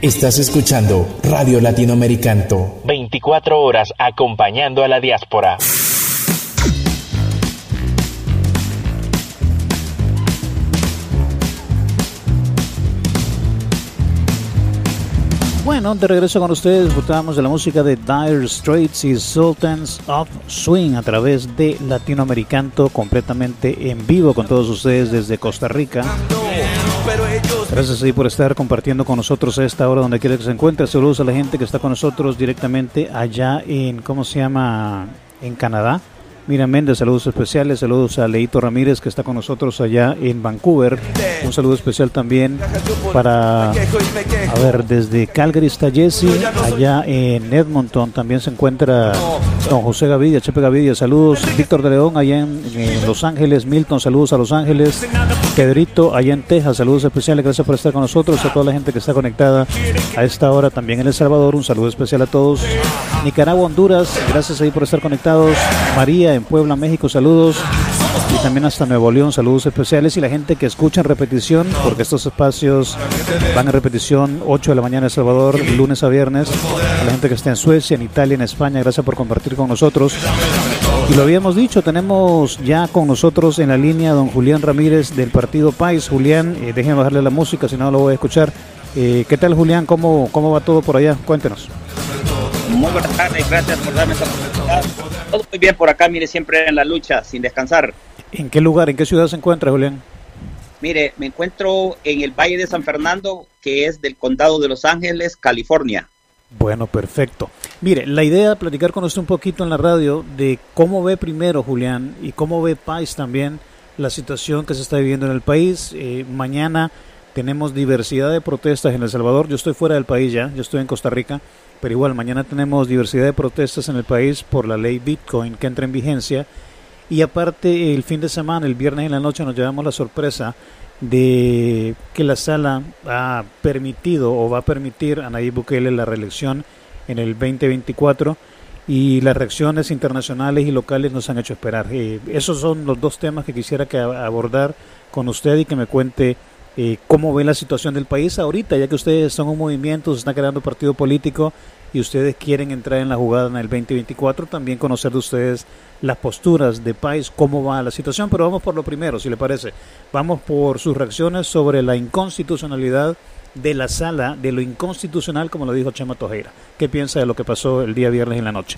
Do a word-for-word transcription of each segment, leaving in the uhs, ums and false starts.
Estás escuchando Radio Latinoamericano. veinticuatro horas acompañando a la diáspora. Bueno, de regreso con ustedes, disfrutamos de la música de Dire Straits y Sultans of Swing a través de Latinoamericano, completamente en vivo con todos ustedes desde Costa Rica. Gracias ahí por estar compartiendo con nosotros a esta hora donde quiera que se encuentre. Saludos a la gente que está con nosotros directamente allá en, ¿cómo se llama? En Canadá. Miriam Méndez, saludos especiales, saludos a Leito Ramírez que está con nosotros allá en Vancouver. Un saludo especial también para, a ver, desde Calgary está Jesse, allá en Edmonton también se encuentra don José Gavidia, Chepe Gavidia, saludos. Víctor de León allá en, en Los Ángeles, Milton, saludos a Los Ángeles. Pedrito allá en Texas, saludos especiales, gracias por estar con nosotros, a toda la gente que está conectada a esta hora, también en El Salvador, un saludo especial a todos. Nicaragua, Honduras, gracias ahí por estar conectados. María en Puebla, México, saludos. Y también hasta Nuevo León, saludos especiales. Y la gente que escucha en repetición, porque estos espacios van en repetición ocho de la mañana en El Salvador, lunes a viernes. A la gente que está en Suecia, en Italia, en España, gracias por compartir con nosotros. Y lo habíamos dicho, tenemos ya con nosotros en la línea a don Julián Ramírez del Partido País. Julián, eh, déjenme bajarle la música, si no lo voy a escuchar. Eh, ¿Qué tal, Julián? ¿Cómo, ¿Cómo va todo por allá? Cuéntenos. Muy buenas tardes, gracias por darme esta oportunidad. Todo muy bien por acá, mire, siempre en la lucha, sin descansar. ¿En qué lugar, en qué ciudad se encuentra, Julián? Mire, me encuentro en el Valle de San Fernando, que es del condado de Los Ángeles, California. Bueno, perfecto. Mire, la idea de platicar con usted un poquito en la radio de cómo ve primero, Julián, y cómo ve País también la situación que se está viviendo en el país. Eh, mañana tenemos diversidad de protestas en El Salvador. Yo estoy fuera del país ya, yo estoy en Costa Rica. Pero igual, mañana tenemos diversidad de protestas en el país por la ley Bitcoin que entra en vigencia. Y aparte, el fin de semana, el viernes en la noche, nos llevamos la sorpresa de que la sala ha permitido o va a permitir a Nayib Bukele la reelección en el veinte veinticuatro. Y las reacciones internacionales y locales nos han hecho esperar. Eh, esos son los dos temas que quisiera que abordar con usted y que me cuente Eh, cómo ve la situación del país ahorita, ya que ustedes son un movimiento, se está creando partido político y ustedes quieren entrar en la jugada en el veinte veinticuatro, también conocer de ustedes las posturas de País, cómo va la situación. Pero vamos por lo primero, si le parece, vamos por sus reacciones sobre la inconstitucionalidad de la sala, de lo inconstitucional, como lo dijo Chema Tojeira. ¿Qué piensa de lo que pasó el día viernes en la noche?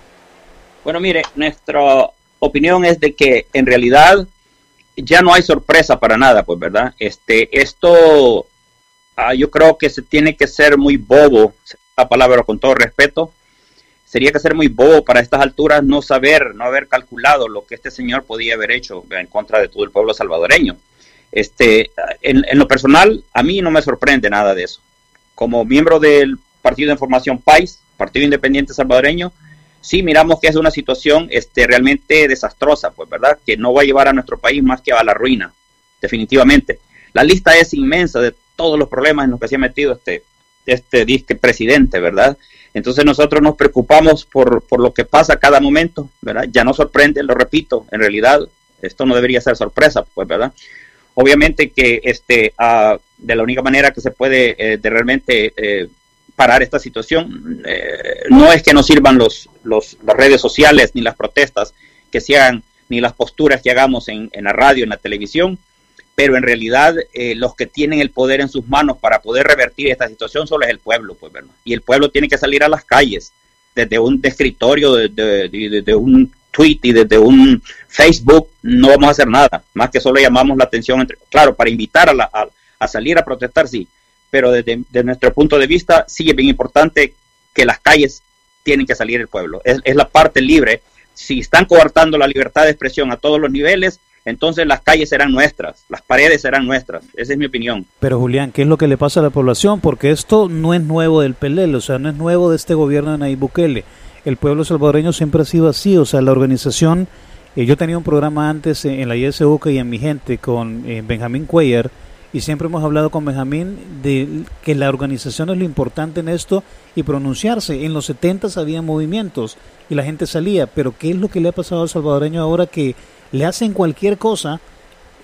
Bueno, mire, nuestra opinión es de que en realidad ya no hay sorpresa para nada, pues, ¿verdad? Este, esto, ah, yo creo que se tiene que ser muy bobo, la palabra con todo respeto, sería que ser muy bobo para estas alturas no saber, no haber calculado lo que este señor podía haber hecho en contra de todo el pueblo salvadoreño. Este, en, en lo personal, a mí no me sorprende nada de eso. Como miembro del Partido de Información País, Partido Independiente Salvadoreño, sí miramos que es una situación este, realmente desastrosa, pues, ¿verdad? Que no va a llevar a nuestro país más que a la ruina, definitivamente. La lista es inmensa de todos los problemas en los que se ha metido este, este disque presidente, ¿verdad? Entonces nosotros nos preocupamos por, por lo que pasa a cada momento, ¿verdad? Ya no sorprende, lo repito, en realidad esto no debería ser sorpresa, pues, ¿verdad? Obviamente que este, uh, de la única manera que se puede eh, de realmente eh, parar esta situación, eh, no es que nos sirvan los, los, las redes sociales, ni las protestas que se hagan, ni las posturas que hagamos en, en la radio, en la televisión, pero en realidad eh, los que tienen el poder en sus manos para poder revertir esta situación solo es el pueblo, pues, ¿verdad? Y el pueblo tiene que salir a las calles, desde un escritorio, desde, desde un tweet y desde un Facebook, no vamos a hacer nada, más que solo llamamos la atención, entre, claro, para invitar a, la, a, a salir a protestar, sí, pero desde, desde nuestro punto de vista sí es bien importante que las calles tienen que salir el pueblo. Es, es la parte libre. Si están coartando la libertad de expresión a todos los niveles, entonces las calles serán nuestras, las paredes serán nuestras. Esa es mi opinión. Pero Julián, ¿qué es lo que le pasa a la población? Porque esto no es nuevo del P L L, o sea, no es nuevo de este gobierno de Nayib Bukele. El pueblo salvadoreño siempre ha sido así, o sea, la organización, eh, yo tenía un programa antes en, en la I S U C A y en Mi Gente con eh, Benjamín Cuellar, y siempre hemos hablado con Benjamín de que la organización es lo importante en esto y pronunciarse. En los setentas había movimientos y la gente salía, pero ¿qué es lo que le ha pasado al salvadoreño ahora que le hacen cualquier cosa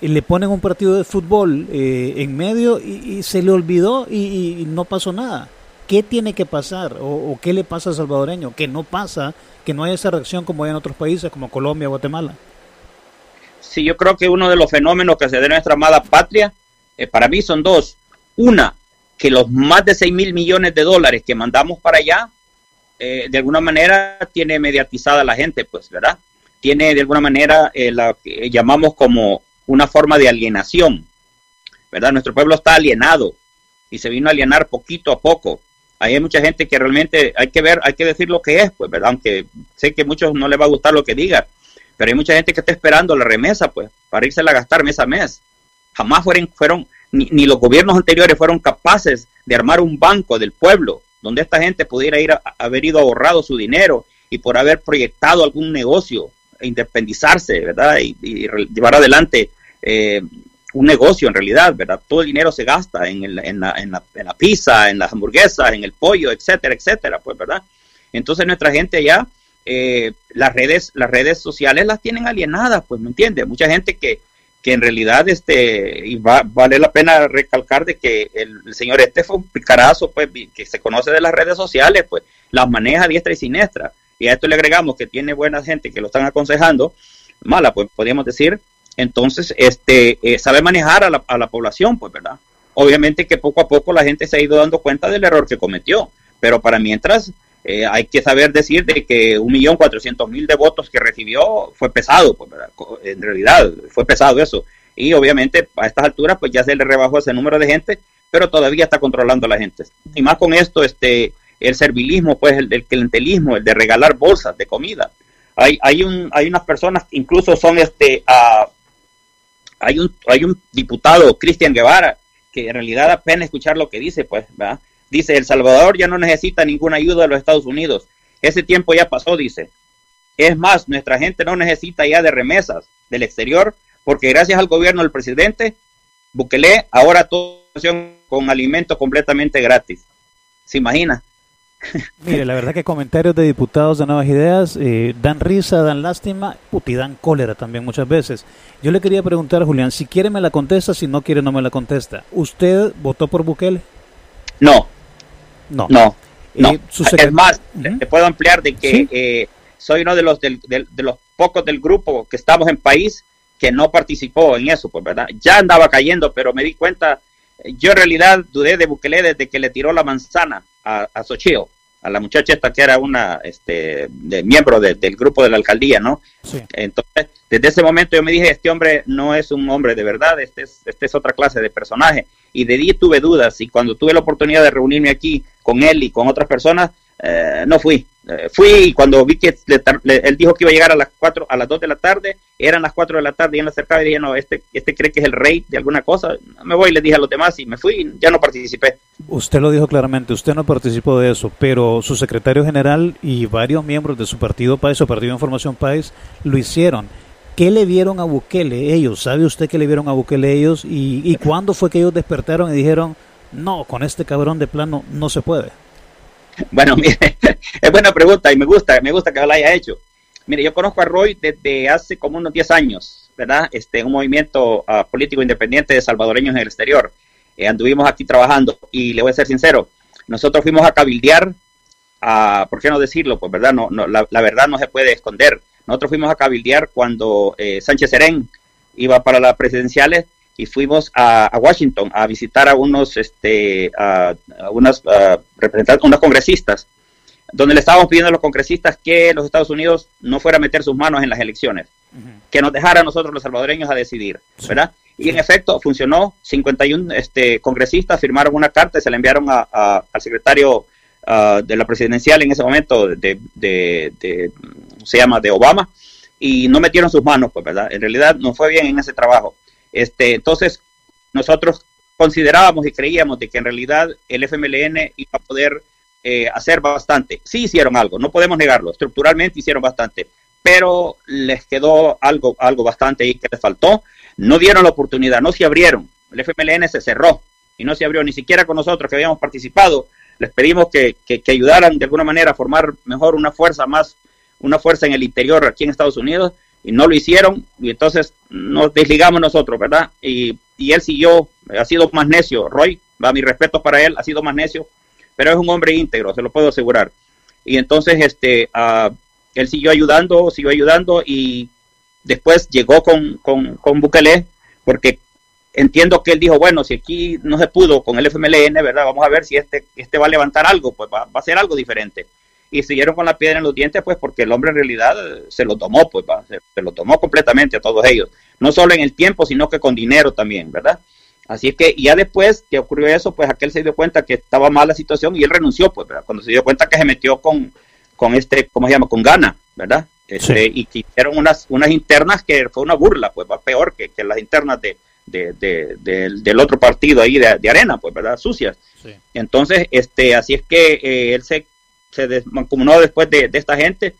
y le ponen un partido de fútbol eh, en medio y, y se le olvidó y, y no pasó nada. ¿Qué tiene que pasar? ¿O, o qué le pasa al salvadoreño? Que no pasa, que no hay esa reacción como hay en otros países como Colombia, Guatemala. Sí, yo creo que uno de los fenómenos que se da en nuestra amada patria, eh, para mí son dos. Una, que los más de seis mil millones de dólares que mandamos para allá, eh, de alguna manera tiene mediatizada la gente, pues, ¿verdad? Tiene de alguna manera eh, la que llamamos como una forma de alienación, ¿verdad? Nuestro pueblo está alienado y se vino a alienar poquito a poco. Ahí hay mucha gente que realmente hay que ver, hay que decir lo que es, pues, ¿verdad? Aunque sé que a muchos no les va a gustar lo que diga, pero hay mucha gente que está esperando la remesa, pues, para irse a gastar mes a mes. Jamás fueron, fueron ni, ni los gobiernos anteriores fueron capaces de armar un banco del pueblo, donde esta gente pudiera ir a, haber ido ahorrado su dinero y por haber proyectado algún negocio, e independizarse, ¿verdad? Y, y llevar adelante eh, un negocio en realidad, ¿verdad? Todo el dinero se gasta en, el, en, la, en, la, en la pizza, en las hamburguesas, en el pollo, etcétera, etcétera, pues, ¿verdad? Entonces nuestra gente allá, eh, las redes las redes sociales las tienen alienadas, pues, ¿me entiendes? Mucha gente que, que en realidad, este, y va, vale la pena recalcar de que el, el señor este fue un picarazo, pues, que se conoce de las redes sociales, pues, las maneja a diestra y siniestra, y a esto le agregamos que tiene buena gente que lo están aconsejando, mala, pues, podríamos decir. Entonces, este, eh, sabe manejar a la, a la población, pues, ¿verdad? Obviamente que poco a poco la gente se ha ido dando cuenta del error que cometió, pero para mientras eh, hay que saber decir de que un millón cuatrocientos mil de votos que recibió fue pesado, pues, ¿verdad? En realidad fue pesado eso, y obviamente a estas alturas pues ya se le rebajó ese número de gente, pero todavía está controlando a la gente. Y más con esto, este, el servilismo, pues, el, el clientelismo, el de regalar bolsas de comida. Hay, hay, un, hay unas personas, incluso son este... Uh, Hay un, hay un diputado, Cristian Guevara, que en realidad da pena escuchar lo que dice, pues, ¿verdad? Dice, El Salvador ya no necesita ninguna ayuda de los Estados Unidos. Ese tiempo ya pasó, dice. Es más, nuestra gente no necesita ya de remesas del exterior, porque gracias al gobierno del presidente Bukele, ahora todo con alimento completamente gratis. ¿Se imagina? Mire, la verdad que comentarios de diputados de Nuevas Ideas eh, dan risa, dan lástima y dan cólera también muchas veces. Yo le quería preguntar a Julián, si quiere me la contesta, si no quiere no me la contesta. ¿Usted votó por Bukele? No. No. No. no. Eh, secret... Es más, uh-huh. te puedo ampliar de que ¿Sí? eh, soy uno de los, del, del, de los pocos del grupo que estamos en país que no participó en eso, pues, ¿verdad? Ya andaba cayendo, pero me di cuenta, yo en realidad dudé de Bukele desde que le tiró la manzana a, a Xochitl, a la muchacha esta que era una este de, miembro de, del grupo de la alcaldía, ¿no? Sí. Entonces, desde ese momento yo me dije, este hombre no es un hombre de verdad, este es, este es otra clase de personaje, y de ahí tuve dudas, y cuando tuve la oportunidad de reunirme aquí con él y con otras personas, eh, no fui. Eh, fui y cuando vi que le, le, él dijo que iba a llegar a las cuatro, a las dos de la tarde, eran las cuatro de la tarde y él me acercaba y dije, no, este, este cree que es el rey de alguna cosa, me voy y le dije a los demás y me fui y ya no participé. Usted lo dijo claramente, usted no participó de eso, pero su secretario general y varios miembros de su partido País, su partido Información País, lo hicieron. ¿Qué le vieron a Bukele ellos? ¿Sabe usted qué le vieron a Bukele ellos? ¿Y, y cuándo fue que ellos despertaron y dijeron, no, con este cabrón de plano no se puede? Bueno, mire, es buena pregunta y me gusta, me gusta que la haya hecho. Mire, yo conozco a Roy desde hace como unos diez años, ¿verdad? Este, un movimiento uh, político independiente de salvadoreños en el exterior. Eh, anduvimos aquí trabajando y le voy a ser sincero, nosotros fuimos a cabildear, a, ¿por qué no decirlo? Pues, ¿verdad? No, no, la, la verdad no se puede esconder. Nosotros fuimos a cabildear cuando eh, Sánchez Serén iba para las presidenciales y fuimos a, a Washington a visitar a unos este a, a unas a representantes, unos congresistas, donde le estábamos pidiendo a los congresistas que los Estados Unidos no fuera a meter sus manos en las elecciones, uh-huh. que nos dejara a nosotros los salvadoreños a decidir, sí. ¿verdad? Y sí. En efecto funcionó. Cincuenta y uno este, congresistas firmaron una carta y se la enviaron a, a, al secretario uh, de la presidencial en ese momento, de, de, de, de se llama de Obama, y no metieron sus manos, pues, ¿verdad? En realidad no fue bien en ese trabajo. Este, entonces, nosotros considerábamos y creíamos de que en realidad el F M L N iba a poder eh, hacer bastante. Sí hicieron algo, no podemos negarlo, estructuralmente hicieron bastante, pero les quedó algo, algo bastante ahí que les faltó. No dieron la oportunidad, no se abrieron. El F M L N se cerró y no se abrió, ni siquiera con nosotros que habíamos participado. Les pedimos que, que, que ayudaran de alguna manera a formar mejor una fuerza más, una fuerza en el interior aquí en Estados Unidos, y no lo hicieron, y entonces nos desligamos nosotros, ¿verdad? Y, y él siguió, ha sido más necio, Roy, va, mi respeto para él, ha sido más necio, pero es un hombre íntegro, se lo puedo asegurar. Y entonces este uh, él siguió ayudando, siguió ayudando, y después llegó con, con, con Bukele, porque entiendo que él dijo, bueno, si aquí no se pudo con el F M L N, ¿verdad? Vamos a ver si este, este va a levantar algo, pues va, va a ser algo diferente. Y siguieron con la piedra en los dientes, pues porque el hombre en realidad se lo tomó, pues va, se, se lo tomó completamente a todos ellos. No solo en el tiempo, sino que con dinero también, ¿verdad? Así es que ya después que ocurrió eso, pues aquel se dio cuenta que estaba mal la situación y él renunció, pues, ¿verdad? Cuando se dio cuenta que se metió con, con este, ¿cómo se llama? Con Ghana, ¿verdad? Este, sí. Y que hicieron unas, unas internas que fue una burla, pues va peor que, que las internas de, de, de, de, del otro partido ahí de, de Arena, pues, ¿verdad? Sucias. Sí. Entonces, este, así es que eh, él se, se desmancomunó después de, de esta gente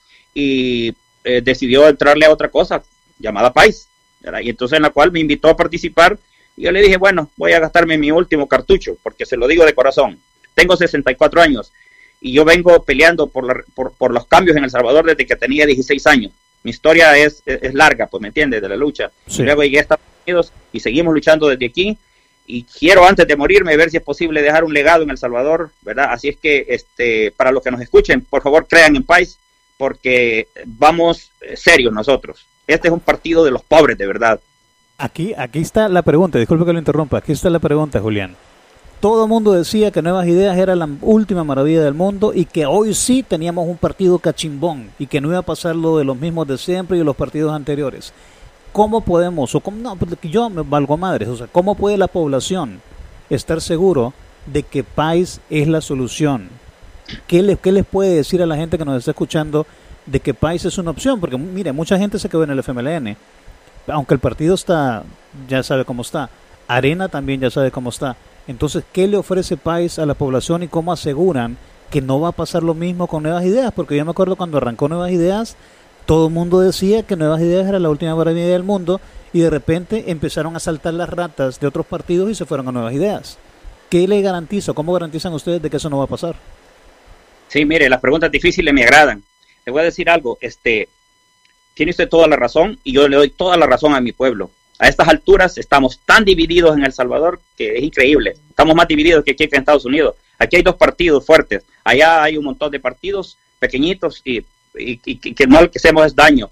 y eh, decidió entrarle a otra cosa llamada País, ¿verdad? Y entonces en la cual me invitó a participar y yo le dije, bueno, voy a gastarme mi último cartucho, porque se lo digo de corazón. Tengo sesenta y cuatro años y yo vengo peleando por, la, por, por los cambios en El Salvador desde que tenía dieciséis años. Mi historia es, es, es larga, pues, ¿me entiendes? De la lucha. Sí. Y luego llegué a Estados Unidos y seguimos luchando desde aquí. Y quiero, antes de morirme, ver si es posible dejar un legado en El Salvador, ¿verdad? Así es que, este, para los que nos escuchen, por favor, crean en País, porque vamos eh, serios nosotros. Este es un partido de los pobres, de verdad. Aquí, aquí está la pregunta, disculpe que lo interrumpa, aquí está la pregunta, Julián. Todo el mundo decía que Nuevas Ideas era la última maravilla del mundo y que hoy sí teníamos un partido cachimbón y que no iba a pasar lo de los mismos de siempre y de los partidos anteriores. ¿Cómo podemos, o cómo, no, yo me valgo madres, o sea, cómo puede la población estar seguro de que País es la solución? ¿Qué les, qué les puede decir a la gente que nos está escuchando de que País es una opción? Porque mire, mucha gente se quedó en el F M L N, aunque el partido está, ya sabe cómo está, Arena también ya sabe cómo está. Entonces, ¿qué le ofrece País a la población y cómo aseguran que no va a pasar lo mismo con Nuevas Ideas? Porque yo me acuerdo cuando arrancó Nuevas Ideas, todo el mundo decía que Nuevas Ideas era la última maravilla del mundo y de repente empezaron a saltar las ratas de otros partidos y se fueron a Nuevas Ideas. ¿Qué le garantiza? ¿Cómo garantizan ustedes de que eso no va a pasar? Sí, mire, las preguntas difíciles me agradan. Le voy a decir algo, este, tiene usted toda la razón y yo le doy toda la razón a mi pueblo. A estas alturas estamos tan divididos en El Salvador que es increíble. Estamos más divididos que aquí en Estados Unidos. Aquí hay dos partidos fuertes. Allá hay un montón de partidos pequeñitos y, y, y que no lo que hacemos es daño.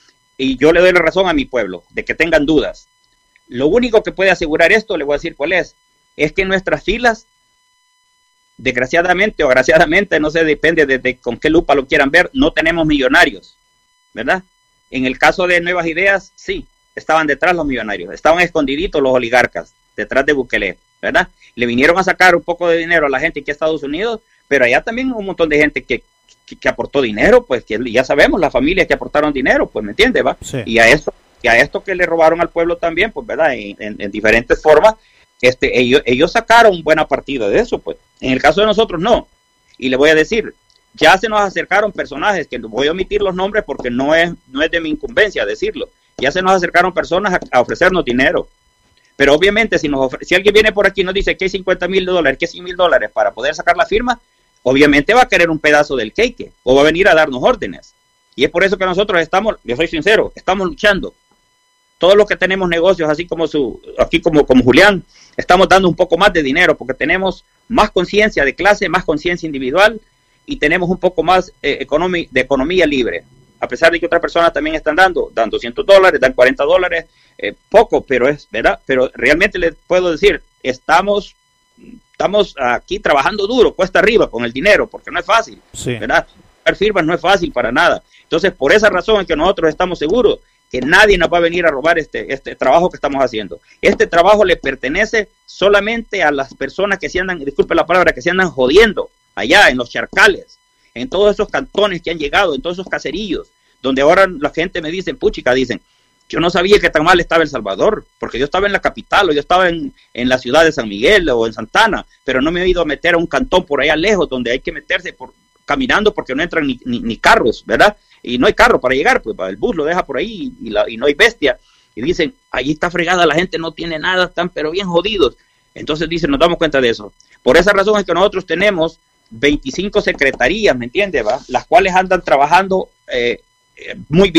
Y yo le doy la razón a mi pueblo de que tengan dudas. Lo único que puede asegurar esto, le voy a decir cuál es, es que en nuestras filas, desgraciadamente o agraciadamente, no sé, depende de, de con qué lupa lo quieran ver, no tenemos millonarios, ¿verdad? En el caso de Nuevas Ideas, sí. Estaban detrás los millonarios, estaban escondiditos los oligarcas, detrás de Bukele, ¿verdad? Le vinieron a sacar un poco de dinero a la gente aquí a Estados Unidos, pero allá también un montón de gente que, que, que aportó dinero, pues que ya sabemos, las familias que aportaron dinero, pues, ¿me entiendes, va? Sí. Y a esto, y a esto que le robaron al pueblo también, pues, ¿verdad? En, en, en diferentes formas, este, ellos, ellos sacaron buena partida de eso, pues. En el caso de nosotros, no. Y le voy a decir, ya se nos acercaron personajes, que voy a omitir los nombres porque no es, no es de mi incumbencia decirlo. Ya se nos acercaron personas a, a ofrecernos dinero. Pero obviamente si, nos ofre- si alguien viene por aquí y nos dice que hay cincuenta mil dólares, que cien mil dólares para poder sacar la firma, obviamente va a querer un pedazo del cake o va a venir a darnos órdenes. Y es por eso que nosotros estamos, yo soy sincero, estamos luchando. Todos los que tenemos negocios, así como su, aquí como, como Julián, estamos dando un poco más de dinero porque tenemos más conciencia de clase, más conciencia individual y tenemos un poco más eh, economi- de economía libre. A pesar de que otras personas también están dando, dan doscientos dólares, dan cuarenta dólares, eh, poco, pero es verdad, pero realmente les puedo decir, estamos, estamos aquí trabajando duro, cuesta arriba con el dinero, porque no es fácil, sí. ¿Verdad? Dar firmas no es fácil para nada. Entonces, por esa razón es que nosotros estamos seguros que nadie nos va a venir a robar este, este trabajo que estamos haciendo. Este trabajo le pertenece solamente a las personas que se andan, disculpe la palabra, que se andan jodiendo allá en los charcales, en todos esos cantones que han llegado, en todos esos caserillos, donde ahora la gente me dice, puchica, dicen, yo no sabía que tan mal estaba El Salvador, porque yo estaba en la capital, o yo estaba en, en la ciudad de San Miguel, o en Santana, pero no me he ido a meter a un cantón por allá lejos, donde hay que meterse por caminando, porque no entran ni, ni, ni carros, ¿verdad? Y no hay carro para llegar, pues el bus lo deja por ahí, y, la, y no hay bestia, y dicen, ahí está fregada, la gente no tiene nada, están pero bien jodidos. Entonces dicen, nos damos cuenta de eso. Por esa razón es que nosotros tenemos veinticinco secretarías, ¿me entiendes? Va? Las cuales andan trabajando eh, eh, muy bien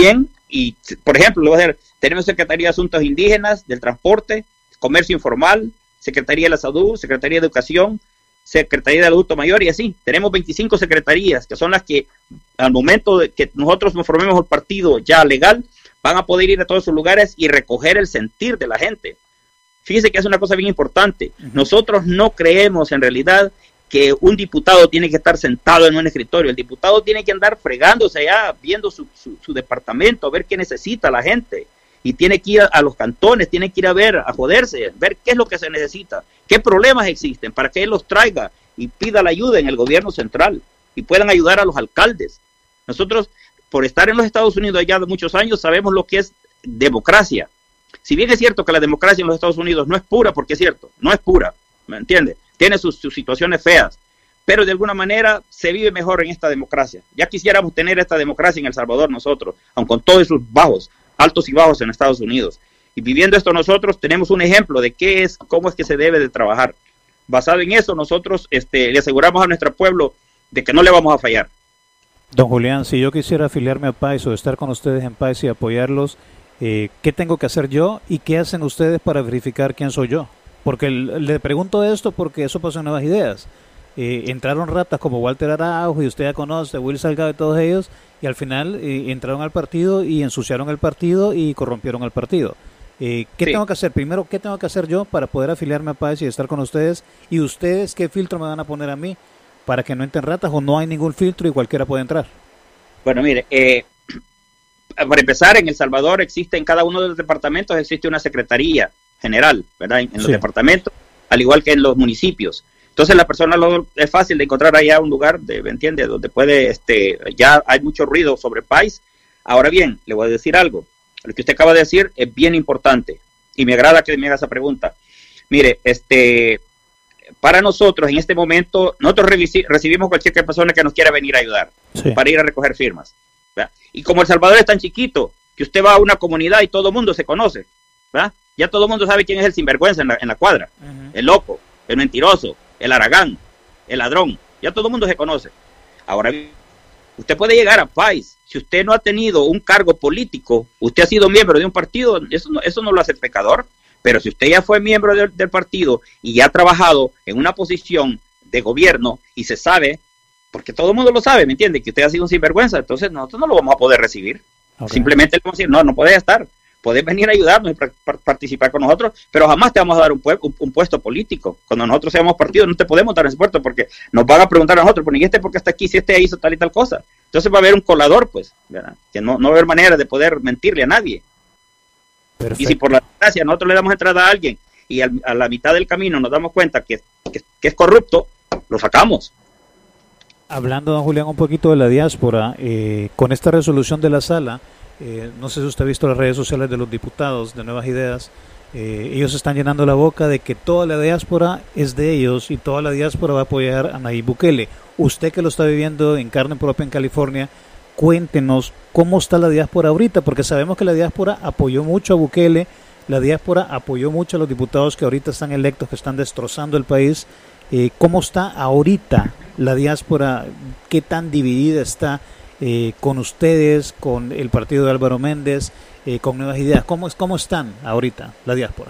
y por ejemplo, le voy a decir, tenemos Secretaría de Asuntos Indígenas, del Transporte, Comercio Informal, Secretaría de la Salud, Secretaría de Educación, Secretaría del Adulto Mayor y así. Tenemos veinticinco secretarías que son las que al momento de que nosotros nos formemos el partido ya legal, van a poder ir a todos esos lugares y recoger el sentir de la gente. Fíjese que es una cosa bien importante. Uh-huh. Nosotros no creemos en realidad que un diputado tiene que estar sentado en un escritorio. El diputado tiene que andar fregándose allá, viendo su, su, su departamento, a ver qué necesita la gente. Y tiene que ir a, a los cantones, tiene que ir a ver, a joderse, ver qué es lo que se necesita, qué problemas existen, para que él los traiga y pida la ayuda en el gobierno central y puedan ayudar a los alcaldes. Nosotros, por estar en los Estados Unidos ya de muchos años, sabemos lo que es democracia. Si bien es cierto que la democracia en los Estados Unidos no es pura, porque es cierto, no es pura, ¿me entiende? Tiene sus, sus situaciones feas, pero de alguna manera se vive mejor en esta democracia. Ya quisiéramos tener esta democracia en El Salvador nosotros, aun con todos sus bajos, altos y bajos en Estados Unidos. Y viviendo esto nosotros tenemos un ejemplo de qué es, cómo es que se debe de trabajar. Basado en eso, nosotros este, le aseguramos a nuestro pueblo de que no le vamos a fallar. Don Julián, si yo quisiera afiliarme a P A I S o estar con ustedes en P A I S y apoyarlos, eh, ¿qué tengo que hacer yo y qué hacen ustedes para verificar quién soy yo? Porque le pregunto esto porque eso pasó en Nuevas Ideas. Eh, entraron ratas como Walter Araujo, y usted ya conoce, Will Salgado y todos ellos, y al final eh, entraron al partido y ensuciaron el partido y corrompieron el partido. Eh, ¿Qué sí. tengo que hacer? Primero, ¿qué tengo que hacer yo para poder afiliarme a P A I S y estar con ustedes? Y ustedes, ¿qué filtro me van a poner a mí para que no entren ratas o no hay ningún filtro y cualquiera puede entrar? Bueno, mire, eh, para empezar, en El Salvador existe, en cada uno de los departamentos existe una secretaría general, ¿verdad? En, en los sí. departamentos, al igual que en los municipios. Entonces la persona lo, es fácil de encontrar allá un lugar, de, ¿me entiende? Donde puede, este, ya hay mucho ruido sobre P A I S. Ahora bien, le voy a decir algo. Lo que usted acaba de decir es bien importante y me agrada que me haga esa pregunta. Mire, este, para nosotros en este momento, nosotros recibimos cualquier persona que nos quiera venir a ayudar sí. para ir a recoger firmas, ¿verdad? Y como El Salvador es tan chiquito, que usted va a una comunidad y todo el mundo se conoce, ¿verdad? Ya todo el mundo sabe quién es el sinvergüenza en la, en la cuadra, uh-huh. el loco, el mentiroso, el aragán, el ladrón, ya todo el mundo se conoce. Ahora, usted puede llegar a P A I S, si usted no ha tenido un cargo político, usted ha sido miembro de un partido, eso no, eso no lo hace pecador, pero si usted ya fue miembro de, del partido y ya ha trabajado en una posición de gobierno y se sabe, porque todo el mundo lo sabe, ¿me entiende? Que usted ha sido un sinvergüenza, entonces nosotros no lo vamos a poder recibir. Okay. Simplemente le vamos a decir, no, no puedes estar. Puedes venir a ayudarnos y pra- pra- participar con nosotros, pero jamás te vamos a dar un, pu- un, un puesto político. Cuando nosotros seamos partido no te podemos dar ese puesto porque nos van a preguntar a nosotros, ¿y este por qué está aquí? Si este hizo tal y tal cosa. Entonces va a haber un colador, pues, ¿verdad? Que no, no va a haber manera de poder mentirle a nadie. Perfecto. Y si por la desgracia nosotros le damos entrada a alguien y al, a la mitad del camino nos damos cuenta que, que, que es corrupto, lo sacamos. Hablando, don Julián, un poquito de la diáspora, eh, con esta resolución de la sala, Eh, no sé si usted ha visto las redes sociales de los diputados de Nuevas Ideas, eh, ellos están llenando la boca de que toda la diáspora es de ellos y toda la diáspora va a apoyar a Nayib Bukele. Usted que lo está viviendo en carne propia en California, cuéntenos cómo está la diáspora ahorita, porque sabemos que la diáspora apoyó mucho a Bukele, la diáspora apoyó mucho a los diputados que ahorita están electos, que están destrozando el país. Eh, ¿Cómo está ahorita la diáspora? ¿Qué tan dividida está? Eh, con ustedes, con el partido de Álvaro Méndez, eh, con Nuevas Ideas, ¿cómo, ¿cómo están ahorita la diáspora?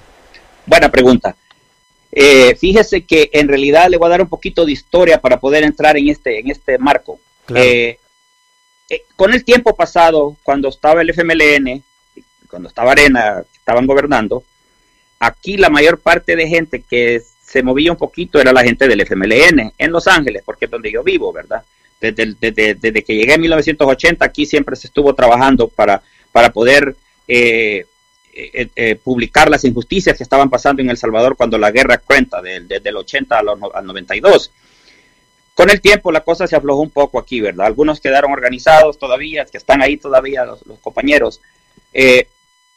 Buena pregunta. Eh, fíjese que en realidad le voy a dar un poquito de historia para poder entrar en este, en este marco. Claro. Eh, eh, con el tiempo pasado, cuando estaba el F M L N, cuando estaba Arena, que estaban gobernando, aquí la mayor parte de gente que se movía un poquito era la gente del F M L N, en Los Ángeles, porque es donde yo vivo, ¿verdad? Desde, desde, desde que llegué en mil novecientos ochenta, aquí siempre se estuvo trabajando para, para poder eh, eh, eh, publicar las injusticias que estaban pasando en El Salvador cuando la guerra cuenta, desde de, de el ochenta al, al noventa y dos. Con el tiempo la cosa se aflojó un poco aquí, ¿verdad? Algunos quedaron organizados todavía, que están ahí todavía los, los compañeros. Eh,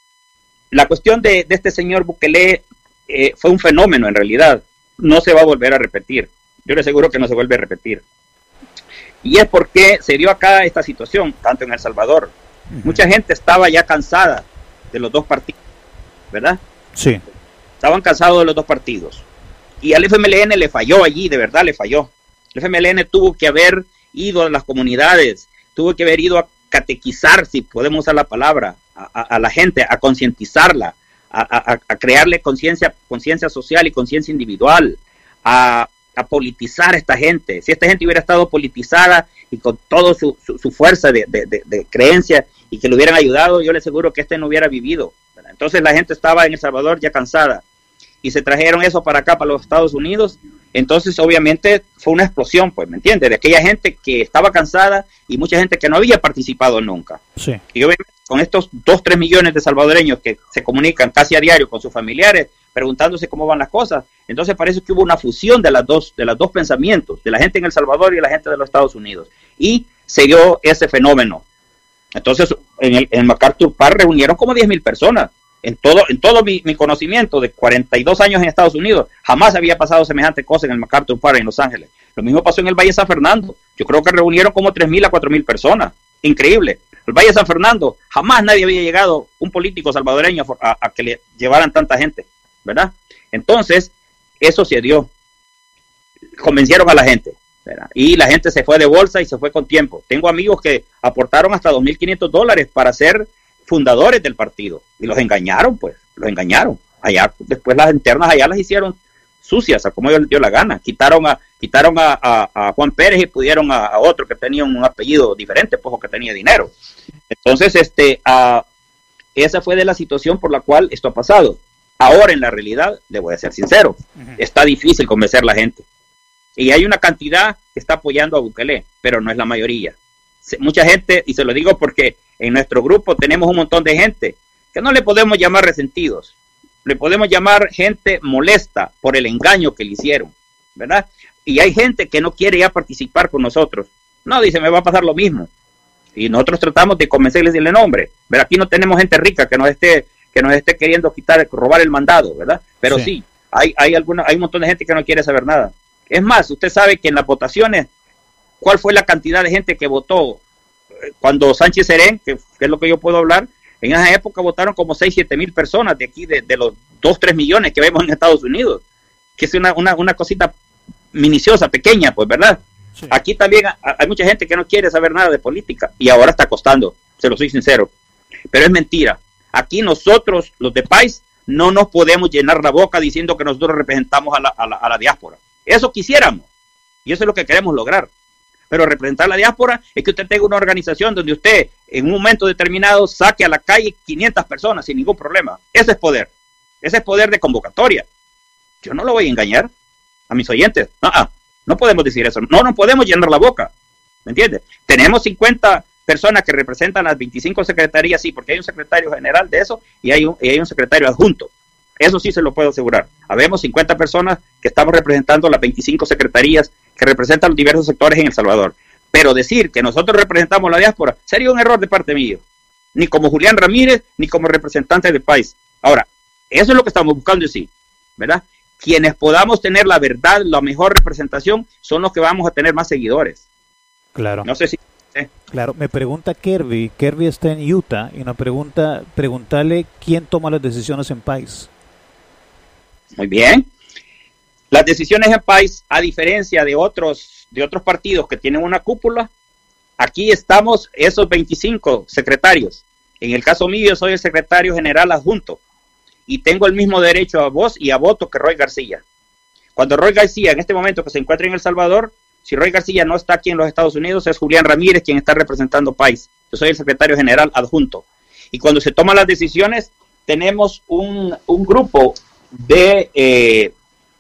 la cuestión de, de este señor Bukele eh, fue un fenómeno en realidad. No se va a volver a repetir. Yo le aseguro que no se vuelve a repetir. Y es porque se dio acá esta situación, tanto en El Salvador. Uh-huh. Mucha gente estaba ya cansada de los dos partidos, ¿verdad? Sí. Estaban cansados de los dos partidos. Y al F M L N le falló allí, de verdad le falló. El F M L N tuvo que haber ido a las comunidades, tuvo que haber ido a, catequizar, si podemos usar la palabra, a, a, a la gente, a concientizarla, a, a, a crearle conciencia conciencia social y conciencia individual, a, a politizar a esta gente. Si esta gente hubiera estado politizada y con toda su, su, su fuerza de, de, de, de creencia y que le hubieran ayudado, yo le aseguro que este no hubiera vivido, ¿verdad? Entonces la gente estaba en El Salvador ya cansada y se trajeron eso para acá, para los Estados Unidos. Entonces obviamente fue una explosión, pues, ¿me entiendes? De aquella gente que estaba cansada y mucha gente que no había participado nunca. Sí. Y obviamente con estos dos, tres millones de salvadoreños que se comunican casi a diario con sus familiares, preguntándose cómo van las cosas, entonces parece que hubo una fusión de las dos, de los dos pensamientos, de la gente en El Salvador y de la gente de los Estados Unidos. Y se dio ese fenómeno. Entonces en el, en el MacArthur Park reunieron como diez mil personas. En todo, en todo mi, mi conocimiento de cuarenta y dos años en Estados Unidos, jamás había pasado semejante cosa en el MacArthur Park en Los Ángeles. Lo mismo pasó en el Valle de San Fernando. Yo creo que reunieron como tres mil a cuatro mil personas. Increíble. El Valle de San Fernando, jamás nadie había llegado, un político salvadoreño, a, a que le llevaran tanta gente, ¿verdad? Entonces, eso se dio. Convencieron a la gente, ¿verdad? Y la gente se fue de bolsa y se fue con tiempo. Tengo amigos que aportaron hasta dos mil quinientos dólares para ser fundadores del partido y los engañaron, pues, los engañaron. Allá, después las internas allá las hicieron sucias, a como ellos les dio la gana. Quitaron a quitaron a, a, a Juan Pérez y pudieron a, a otro que tenía un apellido diferente, pues, o que tenía dinero. Entonces, este, uh, esa fue de la situación por la cual esto ha pasado. Ahora, en la realidad, le voy a ser sincero, uh-huh. está difícil convencer a la gente. Y hay una cantidad que está apoyando a Bukele, pero no es la mayoría. Mucha gente, y se lo digo porque en nuestro grupo tenemos un montón de gente que no le podemos llamar resentidos, le podemos llamar gente molesta por el engaño que le hicieron, ¿verdad? Y hay gente que no quiere ya participar con nosotros. No, dice, me va a pasar lo mismo. Y nosotros tratamos de convencerles de nombre. Pero aquí no tenemos gente rica que nos esté que nos esté queriendo quitar, robar el mandado, ¿verdad? Pero sí, sí hay hay alguna, hay un montón de gente que no quiere saber nada. Es más, usted sabe que en las votaciones, ¿cuál fue la cantidad de gente que votó cuando Sánchez Serén, que, que es lo que yo puedo hablar? En esa época votaron como seis, siete mil personas de aquí, de, de los dos, tres millones que vemos en Estados Unidos, que es una, una, una cosita minuciosa, pequeña, pues, ¿verdad? Sí. Aquí también hay mucha gente que no quiere saber nada de política y ahora está costando, se lo soy sincero. Pero es mentira. Aquí nosotros, los de país, no nos podemos llenar la boca diciendo que nosotros representamos a la, a la, a la diáspora. Eso quisiéramos y eso es lo que queremos lograr. Pero representar la diáspora es que usted tenga una organización donde usted en un momento determinado saque a la calle quinientas personas sin ningún problema. Ese es poder. Ese es poder de convocatoria. Yo no lo voy a engañar a mis oyentes. No, no podemos decir eso. No nos podemos llenar la boca. ¿Me entiendes? Tenemos cincuenta personas que representan las veinticinco secretarías, sí, porque hay un secretario general de eso y hay un, y hay un secretario adjunto. Eso sí se lo puedo asegurar. Habemos cincuenta personas que estamos representando las veinticinco secretarías que representan los diversos sectores en El Salvador. Pero decir que nosotros representamos la diáspora sería un error de parte mío. Ni como Julián Ramírez, ni como representante del país. Ahora, eso es lo que estamos buscando en sí, ¿verdad? Quienes podamos tener la verdad, la mejor representación, son los que vamos a tener más seguidores. Claro. No sé si... ¿eh? Claro, me pregunta Kirby, Kirby está en Utah, y nos pregunta, preguntarle quién toma las decisiones en país. Muy bien. Las decisiones en país, a diferencia de otros, de otros partidos que tienen una cúpula, aquí estamos esos veinticinco secretarios. En el caso mío, yo soy el secretario general adjunto y tengo el mismo derecho a voz y a voto que Roy García. Cuando Roy García, en este momento que se encuentra en El Salvador, si Roy García no está aquí en los Estados Unidos, es Julián Ramírez quien está representando país. Yo soy el secretario general adjunto. Y cuando se toman las decisiones, tenemos un, un grupo de, eh,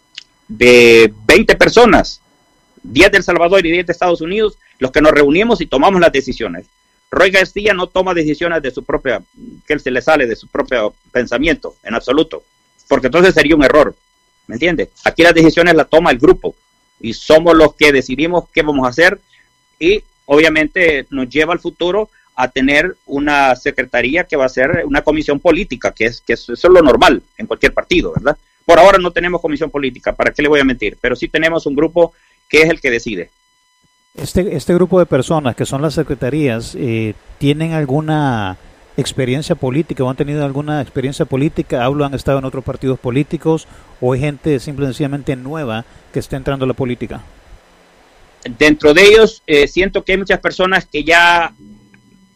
de veinte personas, diez de El Salvador y diez de Estados Unidos, los que nos reunimos y tomamos las decisiones. Roy García no toma decisiones de su propia, que él se le sale de su propio pensamiento, en absoluto, porque entonces sería un error, ¿me entiende? Aquí las decisiones las toma el grupo y somos los que decidimos qué vamos a hacer y obviamente nos lleva al futuro a tener una secretaría que va a ser una comisión política, que es que eso es lo normal en cualquier partido, ¿verdad? Por ahora no tenemos comisión política, ¿para qué le voy a mentir? Pero sí tenemos un grupo que es el que decide. Este, este grupo de personas que son las secretarías, eh, ¿tienen alguna experiencia política o han tenido alguna experiencia política? ¿Hablo, han estado en otros partidos políticos o hay gente simple y sencillamente nueva que está entrando a la política? Dentro de ellos, eh, siento que hay muchas personas que ya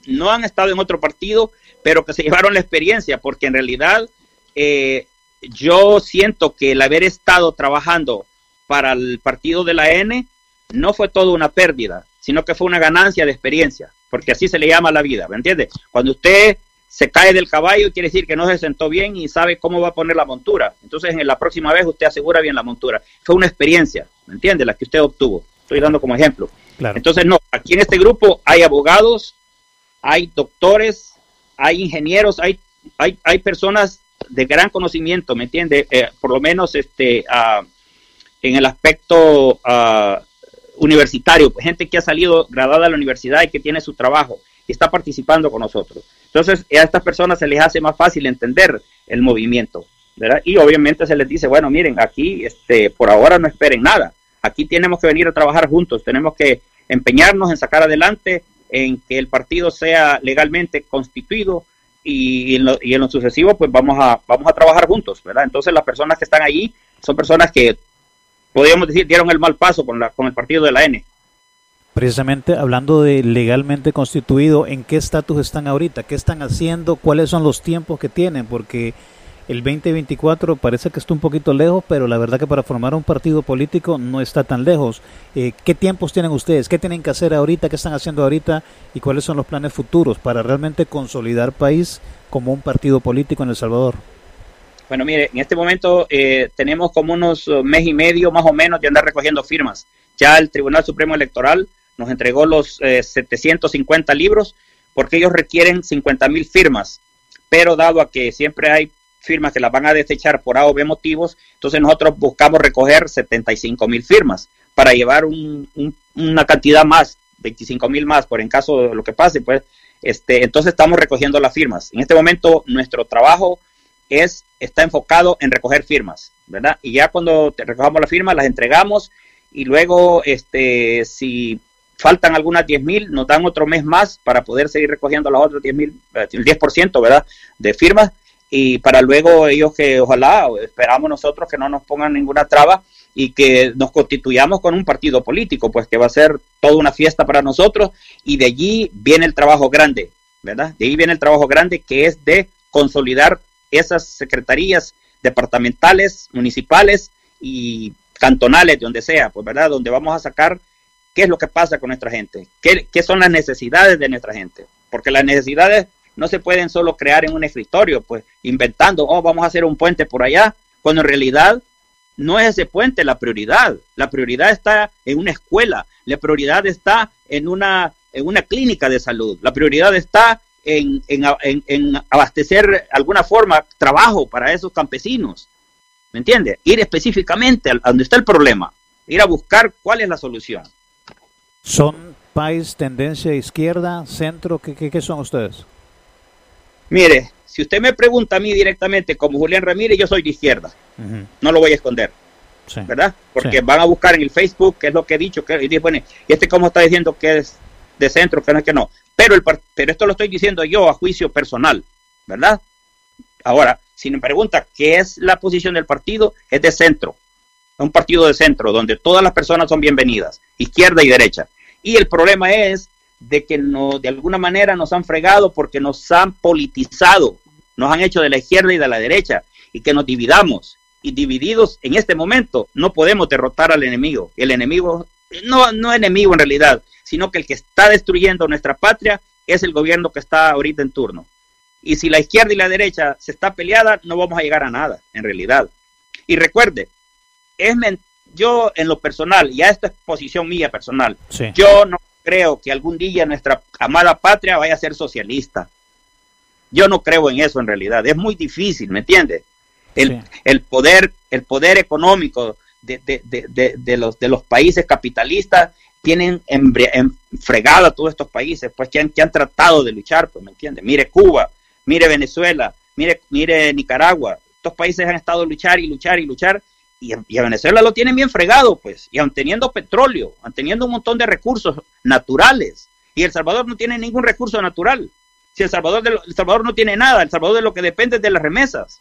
no han estado en otro partido, pero que se llevaron la experiencia, porque en realidad eh, yo siento que el haber estado trabajando para el partido de la N no fue todo una pérdida, sino que fue una ganancia de experiencia, porque así se le llama a la vida, ¿me entiende? Cuando usted se cae del caballo, quiere decir que no se sentó bien y sabe cómo va a poner la montura. Entonces, en la próxima vez usted asegura bien la montura. Fue una experiencia, ¿me entiende? La que usted obtuvo. Estoy dando como ejemplo. Claro. Entonces, no, aquí en este grupo hay abogados, hay doctores, hay ingenieros, hay, hay, hay personas de gran conocimiento, ¿me entiende? Eh, por lo menos este, uh, en el aspecto uh, universitario, gente que ha salido graduada de la universidad y que tiene su trabajo y está participando con nosotros. Entonces, a estas personas se les hace más fácil entender el movimiento, ¿verdad? Y obviamente se les dice, bueno, miren, aquí este, por ahora no esperen nada. Aquí tenemos que venir a trabajar juntos, tenemos que empeñarnos en sacar adelante, en que el partido sea legalmente constituido y, y, en, lo, y en lo sucesivo, pues vamos a, vamos a trabajar juntos, ¿verdad? Entonces, las personas que están allí son personas que, podríamos decir, dieron el mal paso con, la, con el partido de la N. Precisamente hablando de legalmente constituido, ¿en qué estatus están ahorita? ¿Qué están haciendo? ¿Cuáles son los tiempos que tienen? Porque el veinte veinticuatro parece que está un poquito lejos, pero la verdad que para formar un partido político no está tan lejos. Eh, ¿Qué tiempos tienen ustedes? ¿Qué tienen que hacer ahorita? ¿Qué están haciendo ahorita? ¿Y cuáles son los planes futuros para realmente consolidar país como un partido político en El Salvador? Bueno, mire, en este momento eh, tenemos como unos uh, mes y medio más o menos de andar recogiendo firmas. Ya el Tribunal Supremo Electoral nos entregó los eh, setecientos cincuenta libros porque ellos requieren cincuenta mil firmas, pero dado a que siempre hay firmas que las van a desechar por A o B motivos, entonces nosotros buscamos recoger setenta y cinco mil firmas para llevar un, un, una cantidad más, veinticinco mil más, por en caso de lo que pase, pues, este, entonces estamos recogiendo las firmas. En este momento nuestro trabajo es, está enfocado en recoger firmas, ¿verdad? Y ya cuando te recogamos las firmas, las entregamos y luego, este, si faltan algunas diez mil, nos dan otro mes más para poder seguir recogiendo las otras diez mil, el diez por ciento, ¿verdad?, de firmas, y para luego ellos que ojalá, esperamos nosotros que no nos pongan ninguna traba y que nos constituyamos con un partido político, pues que va a ser toda una fiesta para nosotros, y de allí viene el trabajo grande, ¿verdad? De ahí viene el trabajo grande, que es de consolidar esas secretarías departamentales, municipales y cantonales, de donde sea, pues, ¿verdad?, donde vamos a sacar qué es lo que pasa con nuestra gente, qué, qué son las necesidades de nuestra gente, porque las necesidades no se pueden solo crear en un escritorio, pues inventando, oh, vamos a hacer un puente por allá, cuando en realidad no es ese puente la prioridad. La prioridad está en una escuela, la prioridad está en una, en una clínica de salud, la prioridad está en, en, en, en abastecer alguna forma trabajo para esos campesinos, ¿me entiende? Ir específicamente a donde está el problema, ir a buscar cuál es la solución. ¿Son país, tendencia izquierda, centro? ¿Qué, qué, qué son ustedes? Mire, si usted me pregunta a mí directamente como Julián Ramírez, yo soy de izquierda. Uh-huh. No lo voy a esconder, sí, ¿verdad? Porque sí, van a buscar en el Facebook qué es lo que he dicho, que, y, bueno, y este cómo está diciendo que es de centro, que no es que no. Pero, el, pero esto lo estoy diciendo yo a juicio personal, ¿verdad? Ahora, si me pregunta qué es la posición del partido, es de centro. Es un partido de centro, donde todas las personas son bienvenidas, izquierda y derecha. Y el problema es de que no, de alguna manera nos han fregado porque nos han politizado, nos han hecho de la izquierda y de la derecha, y que nos dividamos. Y divididos en este momento no podemos derrotar al enemigo. El enemigo, no, no enemigo en realidad, sino que el que está destruyendo nuestra patria es el gobierno que está ahorita en turno. Y si la izquierda y la derecha se está peleada, no vamos a llegar a nada, en realidad. Y recuerde, es men- yo en lo personal, ya esta es posición mía personal, sí, yo no creo que algún día nuestra amada patria vaya a ser socialista. Yo no creo en eso en realidad. Es muy difícil, ¿me entiende? El, sí. el poder, el poder económico de, de, de, de, de, los, de los países capitalistas tienen enfregado a todos estos países, pues que han, que han tratado de luchar, pues, ¿me entiende? Mire Cuba, mire Venezuela, mire, mire Nicaragua. Estos países han estado luchar y luchar y luchar. Y a, y a Venezuela lo tienen bien fregado, pues, y aun teniendo petróleo, aun teniendo un montón de recursos naturales, y El Salvador no tiene ningún recurso natural. Si El Salvador, de lo, El Salvador no tiene nada, El Salvador de lo que depende es de las remesas,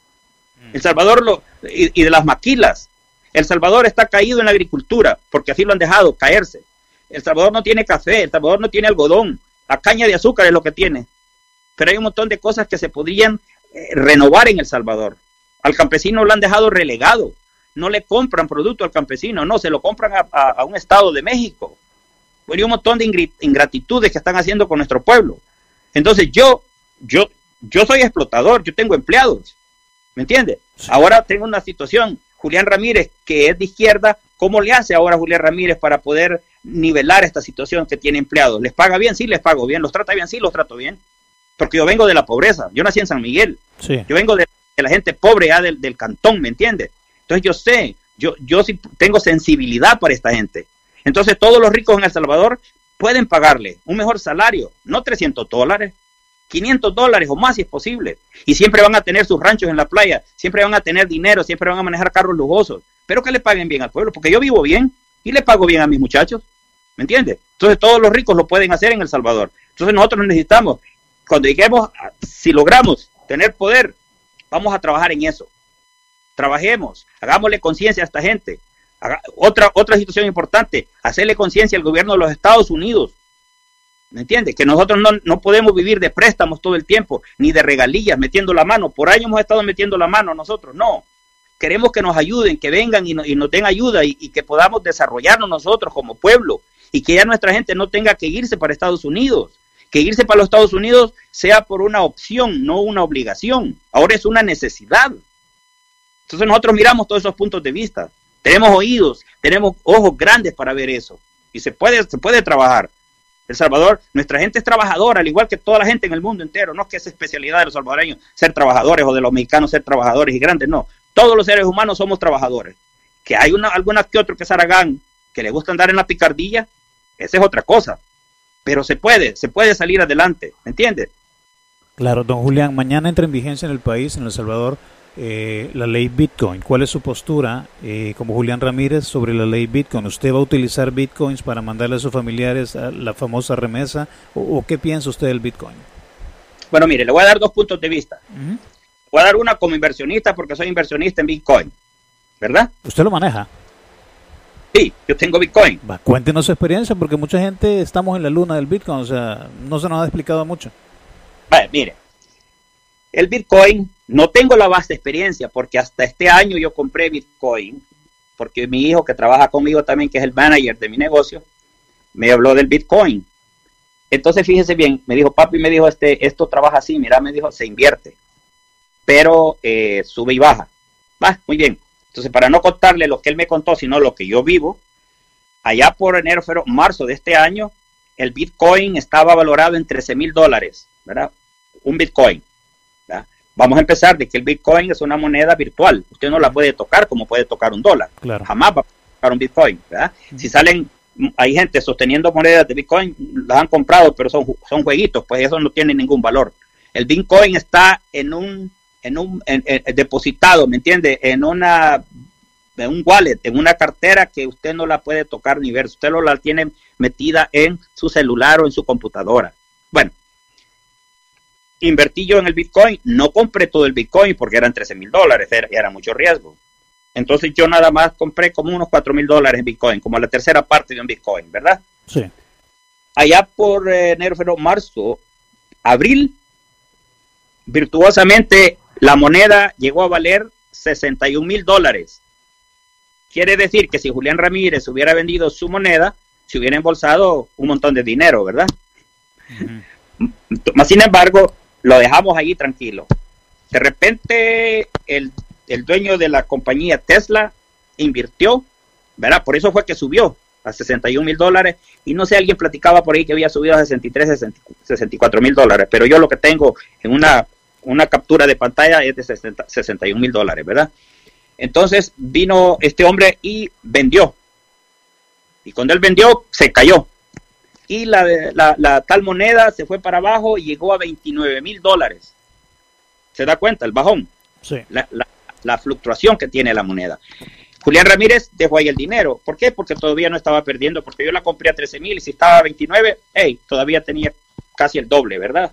El Salvador lo, y, y de las maquilas. El Salvador está caído en la agricultura, porque así lo han dejado caerse. El Salvador no tiene café, El Salvador no tiene algodón, La caña de azúcar es lo que tiene. Pero hay un montón de cosas que se podrían eh, renovar en El Salvador. Al campesino lo han dejado relegado. No le compran producto al campesino, no, se lo compran a, a, a un estado de México. Bueno, hay un montón de ingratitudes que están haciendo con nuestro pueblo. Entonces yo, yo, yo soy explotador, yo tengo empleados, ¿me entiendes? Sí. Ahora tengo una situación, Julián Ramírez, que es de izquierda, ¿cómo le hace ahora Julián Ramírez para poder nivelar esta situación que tiene empleados? ¿Les paga bien? Sí, les pago bien. ¿Los trata bien? Sí, los trato bien. Porque yo vengo de la pobreza, yo nací en San Miguel, sí. Yo vengo de, de la gente pobre ya del, del cantón, ¿me entiendes? Entonces yo sé, yo, yo sí tengo sensibilidad para esta gente. Entonces todos los ricos en El Salvador pueden pagarle un mejor salario, no trescientos dólares, quinientos dólares o más si es posible. Y siempre van a tener sus ranchos en la playa, siempre van a tener dinero, siempre van a manejar carros lujosos, pero que le paguen bien al pueblo, porque yo vivo bien y le pago bien a mis muchachos, ¿me entiendes? Entonces todos los ricos lo pueden hacer en El Salvador. Entonces nosotros necesitamos, cuando lleguemos, si logramos tener poder, vamos a trabajar en eso. Trabajemos, hagámosle conciencia a esta gente. Haga, otra, otra situación importante, hacerle conciencia al gobierno de los Estados Unidos. ¿Me entiendes? Que nosotros no, no podemos vivir de préstamos todo el tiempo, ni de regalías, metiendo la mano. Por años hemos estado metiendo la mano nosotros. No. Queremos que nos ayuden, que vengan y, no, y nos den ayuda y, y que podamos desarrollarnos nosotros como pueblo. Y que ya nuestra gente no tenga que irse para Estados Unidos. Que irse para los Estados Unidos sea por una opción, no una obligación. Ahora es una necesidad. Entonces nosotros miramos todos esos puntos de vista. Tenemos oídos, tenemos ojos grandes para ver eso. Y se puede, se puede trabajar. El Salvador, nuestra gente es trabajadora, al igual que toda la gente en el mundo entero. No es que es especialidad de los salvadoreños ser trabajadores o de los mexicanos ser trabajadores y grandes, no. Todos los seres humanos somos trabajadores. Que hay una, alguna que otro que es aragán, que le gusta andar en la picardía, esa es otra cosa. Pero se puede, se puede salir adelante, ¿me entiendes? Claro, don Julián, mañana entra en vigencia en el país, en El Salvador, eh, la ley Bitcoin. ¿Cuál es su postura eh, como Julián Ramírez sobre la ley Bitcoin? ¿Usted va a utilizar Bitcoins para mandarle a sus familiares a la famosa remesa? ¿O, o qué piensa usted del Bitcoin? Bueno, mire, le voy a dar dos puntos de vista. Uh-huh. Voy a dar una como inversionista porque soy inversionista en Bitcoin, ¿verdad? ¿Usted lo maneja? Sí, yo tengo Bitcoin. Va, cuéntenos su experiencia, porque mucha gente estamos en la luna del Bitcoin, o sea, no se nos ha explicado mucho. Vale, mire, el Bitcoin, no tengo la vasta experiencia, porque hasta este año yo compré Bitcoin, porque mi hijo que trabaja conmigo también, que es el manager de mi negocio, me habló del Bitcoin. Entonces, fíjese bien, me dijo, papi, me dijo, este, esto trabaja así, mira, me dijo, se invierte, pero eh, sube y baja. Va, muy bien. Entonces, para no contarle lo que él me contó, sino lo que yo vivo, allá por enero, febrero, marzo de este año, el Bitcoin estaba valorado en trece mil dólares, ¿verdad? Un Bitcoin, ¿verdad? Vamos a empezar de que el Bitcoin es una moneda virtual. Usted no la puede tocar como puede tocar un dólar. Claro. Jamás va a tocar un Bitcoin, ¿verdad? Uh-huh. Si salen, hay gente sosteniendo monedas de Bitcoin, las han comprado, pero son, son jueguitos, pues eso no tiene ningún valor. El Bitcoin está en un... en un en, en, depositado, ¿me entiende? En una en un wallet, en una cartera que usted no la puede tocar ni ver, usted lo la tiene metida en su celular o en su computadora. Bueno, invertí yo en el Bitcoin, no compré todo el Bitcoin porque eran trece mil dólares, era, era mucho riesgo. Entonces yo nada más compré como unos cuatro mil dólares en Bitcoin, como la tercera parte de un Bitcoin, ¿verdad? Sí. Allá por eh, enero, febrero, marzo, abril, virtuosamente la moneda llegó a valer sesenta y un mil dólares. Quiere decir que si Julián Ramírez hubiera vendido su moneda, se hubiera embolsado un montón de dinero, ¿verdad? Uh-huh. Sin embargo, lo dejamos ahí tranquilo. De repente, el, el dueño de la compañía Tesla invirtió, ¿verdad? Por eso fue que subió a sesenta y un mil dólares. Y no sé, alguien platicaba por ahí que había subido a sesenta y tres, sesenta y cuatro mil dólares. Pero yo lo que tengo en una... una captura de pantalla es de sesenta y un mil dólares, ¿verdad? Entonces vino este hombre y vendió. Y cuando él vendió, se cayó. Y la, la, la tal moneda se fue para abajo y llegó a veintinueve mil dólares. ¿Se da cuenta? El bajón. Sí. La, la, la fluctuación que tiene la moneda. Julián Ramírez dejó ahí el dinero. ¿Por qué? Porque todavía no estaba perdiendo. Porque yo la compré a trece mil y si estaba a veintinueve, hey, todavía tenía casi el doble, ¿verdad?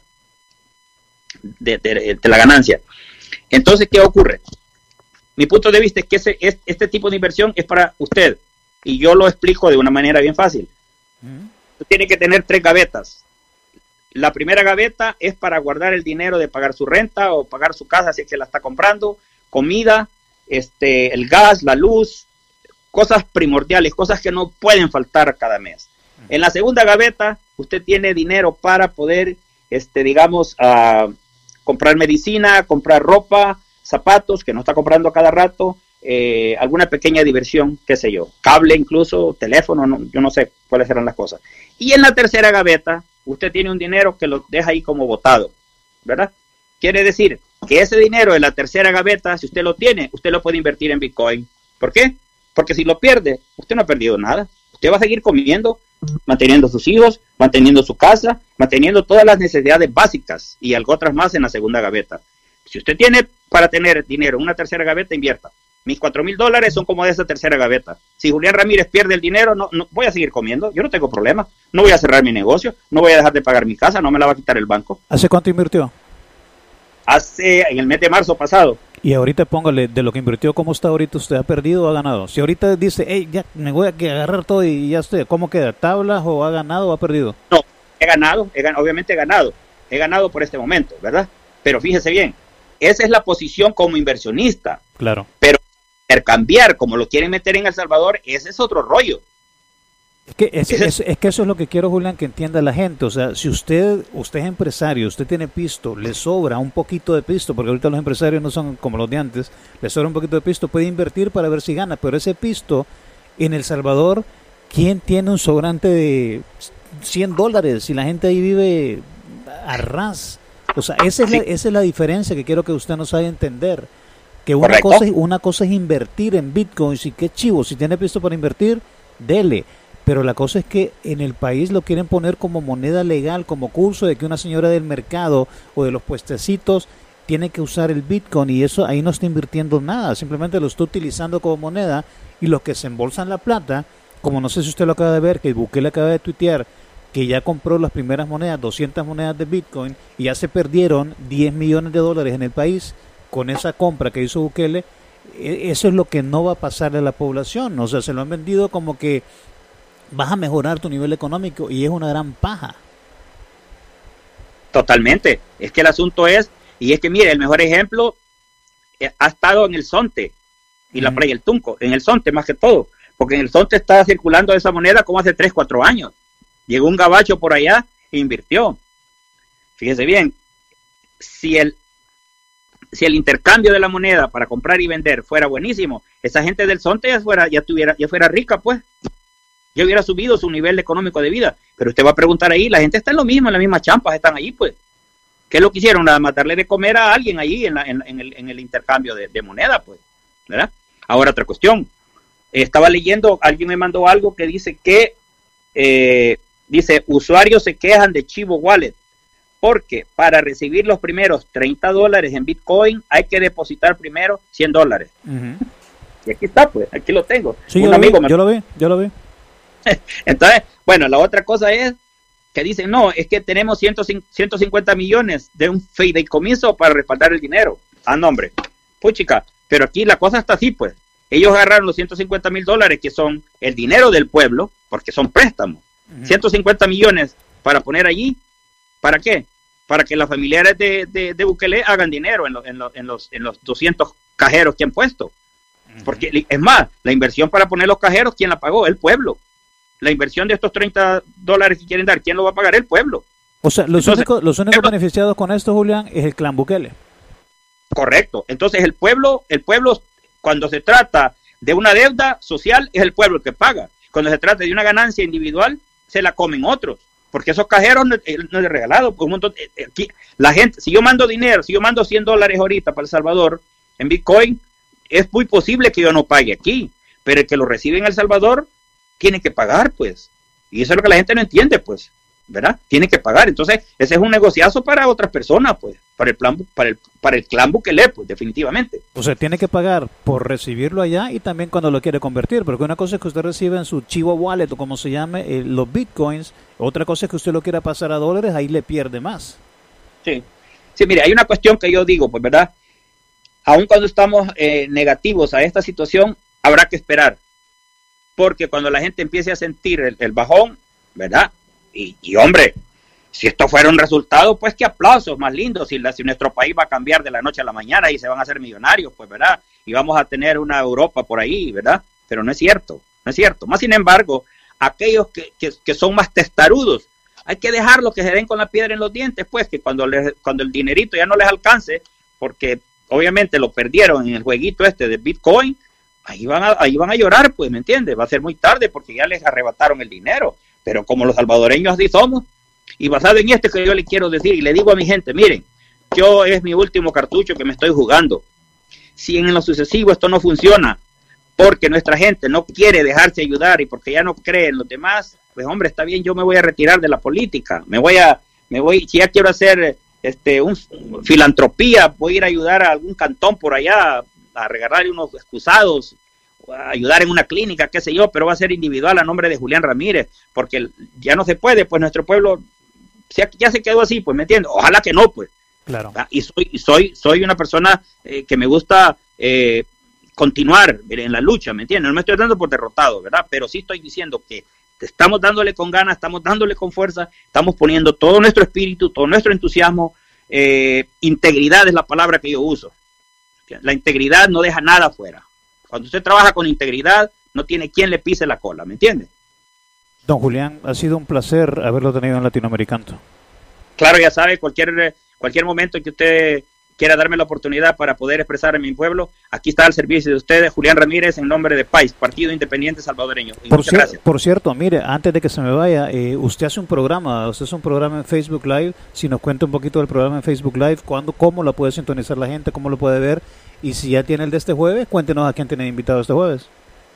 De, de, de la ganancia. Entonces, ¿qué ocurre? Mi punto de vista es que ese, es, este tipo de inversión es para usted, y yo lo explico de una manera bien fácil. Uh-huh. Usted tiene que tener tres gavetas. La primera gaveta es para guardar el dinero de pagar su renta o pagar su casa si es que la está comprando, comida, este, el gas, la luz, cosas primordiales, cosas que no pueden faltar cada mes. En la segunda gaveta, usted tiene dinero para poder, este, digamos, uh, comprar medicina, comprar ropa, zapatos, que no está comprando cada rato, eh, alguna pequeña diversión, qué sé yo, cable incluso, teléfono, no, yo no sé cuáles serán las cosas. Y en la tercera gaveta, usted tiene un dinero que lo deja ahí como botado, ¿verdad? Quiere decir que ese dinero de la tercera gaveta, si usted lo tiene, usted lo puede invertir en Bitcoin. ¿Por qué? Porque si lo pierde, usted no ha perdido nada. Usted va a seguir comiendo, manteniendo a sus hijos, manteniendo su casa, manteniendo todas las necesidades básicas y algo otras más en la segunda gaveta. Si usted tiene para tener dinero en una tercera gaveta, invierta. Mis cuatro mil dólares son como de esa tercera gaveta. Si Julián Ramírez pierde el dinero, no, no voy a seguir comiendo. Yo no tengo problema. No voy a cerrar mi negocio. No voy a dejar de pagar mi casa. No me la va a quitar el banco. ¿Hace cuánto invirtió? Hace en el mes de marzo pasado. Y ahorita póngale de lo que invirtió, ¿cómo está ahorita? ¿Usted ha perdido o ha ganado? Si ahorita dice, hey, ya me voy a agarrar todo y ya estoy, ¿cómo queda? ¿Tablas o ha ganado o ha perdido? No, he ganado, he, obviamente he ganado. He ganado por este momento, ¿verdad? Pero fíjese bien, esa es la posición como inversionista. Claro. Pero intercambiar, como lo quieren meter en El Salvador, ese es otro rollo. Es que, es, es, es que eso es lo que quiero, Julián, que entienda la gente. O sea, si usted usted es empresario, usted tiene pisto, le sobra un poquito de pisto, porque ahorita los empresarios no son como los de antes, le sobra un poquito de pisto, puede invertir para ver si gana. Pero ese pisto, en El Salvador, ¿quién tiene un sobrante de cien dólares? Si la gente ahí vive a ras. O sea, esa es, la, esa es la diferencia que quiero que usted nos haga entender. Que una cosa, una cosa es invertir en bitcoins y qué chivo, si tiene pisto para invertir, dele. Pero la cosa es que en el país lo quieren poner como moneda legal, como curso de que una señora del mercado o de los puestecitos tiene que usar el Bitcoin y eso ahí no está invirtiendo nada, simplemente lo está utilizando como moneda y los que se embolsan la plata, como no sé si usted lo acaba de ver, que Bukele acaba de tuitear que ya compró las primeras monedas, doscientas monedas de Bitcoin y ya se perdieron diez millones de dólares en el país con esa compra que hizo Bukele. Eso es lo que no va a pasarle a la población, o sea, se lo han vendido como que vas a mejorar tu nivel económico y es una gran paja. Totalmente. Es que el asunto es, y es que mire, el mejor ejemplo eh, ha estado en el Zonte y mm. la Playa del Tunco, en el Zonte más que todo, porque en el Zonte está circulando esa moneda como hace tres, cuatro años. Llegó un gabacho por allá e invirtió. Fíjese bien, si el, si el intercambio de la moneda para comprar y vender fuera buenísimo, esa gente del Zonte ya fuera, ya tuviera, ya fuera rica, pues. Ya hubiera subido su nivel económico de vida. Pero usted va a preguntar ahí, la gente está en lo mismo, en las mismas champas, están ahí, pues. ¿Qué es lo que hicieron? Nada más darle de comer a alguien ahí en, la, en, en, el, en el intercambio de, de moneda, pues. ¿Verdad? Ahora, otra cuestión. Estaba leyendo, alguien me mandó algo que dice que, eh, dice, usuarios se quejan de Chivo Wallet, porque para recibir los primeros treinta dólares en Bitcoin hay que depositar primero cien dólares. Uh-huh. Y aquí está, pues, aquí lo tengo. Sí, Un yo, amigo lo vi, me... yo lo vi, yo lo vi. Entonces, bueno, la otra cosa es que dicen, no, es que tenemos ciento cincuenta millones de un fideicomiso para respaldar el dinero. Ah, no, hombre, puchica, pero aquí la cosa está así, pues. Ellos agarraron los ciento cincuenta mil dólares, que son el dinero del pueblo, porque son préstamos. Uh-huh. ciento cincuenta millones para poner allí, ¿para qué? Para que los familiares de, de, de Bukele hagan dinero en, lo, en, lo, en, los, en los doscientos cajeros que han puesto. Uh-huh. Porque, es más, la inversión para poner los cajeros, ¿quién la pagó? El pueblo. La inversión de estos treinta dólares que quieren dar, ¿quién lo va a pagar? El pueblo. O sea, los Entonces, únicos, los únicos pueblo, beneficiados con esto, Julián, es el clan Bukele. Correcto. Entonces, el pueblo, el pueblo, cuando se trata de una deuda social, es el pueblo el que paga. Cuando se trata de una ganancia individual, se la comen otros. Porque esos cajeros no, no es regalado. Pues un montón, aquí, la gente, si yo mando dinero, si yo mando cien dólares ahorita para El Salvador en Bitcoin, es muy posible que yo no pague aquí. Pero el que lo recibe en El Salvador tiene que pagar, pues. Y eso es lo que la gente no entiende, pues. ¿Verdad? Tiene que pagar. Entonces, ese es un negociazo para otras personas, pues. Para el plan, para el, para el clan Bukele, pues, definitivamente. O sea, tiene que pagar por recibirlo allá y también cuando lo quiere convertir. Porque una cosa es que usted recibe en su Chivo Wallet o como se llame, eh, los bitcoins. Otra cosa es que usted lo quiera pasar a dólares, ahí le pierde más. Sí. Sí, mire, hay una cuestión que yo digo, pues, ¿verdad? Aun cuando estamos eh, negativos a esta situación, habrá que esperar. Porque cuando la gente empiece a sentir el, el bajón, ¿verdad? Y, y hombre, si esto fuera un resultado, pues qué aplausos más lindos, si, la, si nuestro país va a cambiar de la noche a la mañana y se van a hacer millonarios, pues, ¿verdad? Y vamos a tener una Europa por ahí, ¿verdad? Pero no es cierto, no es cierto. Más sin embargo, aquellos que, que, que son más testarudos, hay que dejarlos que se den con la piedra en los dientes, pues, que cuando, les, cuando el dinerito ya no les alcance, porque obviamente lo perdieron en el jueguito este de Bitcoin, ahí van a, ahí van a llorar, pues, ¿me entiendes? Va a ser muy tarde porque ya les arrebataron el dinero, pero como los salvadoreños así somos, y basado en esto que yo le quiero decir, y le digo a mi gente, miren, yo es mi último cartucho que me estoy jugando. Si en lo sucesivo esto no funciona, porque nuestra gente no quiere dejarse ayudar y porque ya no cree en los demás, pues hombre, está bien, yo me voy a retirar de la política, me voy a, me voy, si ya quiero hacer este un, un filantropía, voy a ir a ayudar a algún cantón por allá, a regalarle unos excusados, a ayudar en una clínica, qué sé yo, pero va a ser individual a nombre de Julián Ramírez, porque ya no se puede, pues nuestro pueblo ya se quedó así, pues, ¿me entiendes? Ojalá que no, pues. Claro. Y soy, soy, soy una persona eh, que me gusta eh, continuar en la lucha, ¿me entiendes? No me estoy dando por derrotado, ¿verdad? Pero sí estoy diciendo que estamos dándole con ganas, estamos dándole con fuerza, estamos poniendo todo nuestro espíritu, todo nuestro entusiasmo, eh, integridad es la palabra que yo uso. La integridad no deja nada afuera. Cuando usted trabaja con integridad, no tiene quien le pise la cola, ¿me entiende? Don Julián, ha sido un placer haberlo tenido en Latinoamericano. Claro, ya sabe, cualquier cualquier momento en que usted quiera darme la oportunidad para poder expresar en mi pueblo, aquí está al servicio de ustedes, Julián Ramírez, en nombre de P A I S, Partido Independiente Salvadoreño. Por, cier por cierto, mire, antes de que se me vaya, eh, usted hace un programa, usted hace un programa en Facebook Live, si nos cuenta un poquito del programa en Facebook Live, cuándo, cómo lo puede sintonizar la gente, cómo lo puede ver, y si ya tiene el de este jueves, cuéntenos a quién tiene invitado este jueves.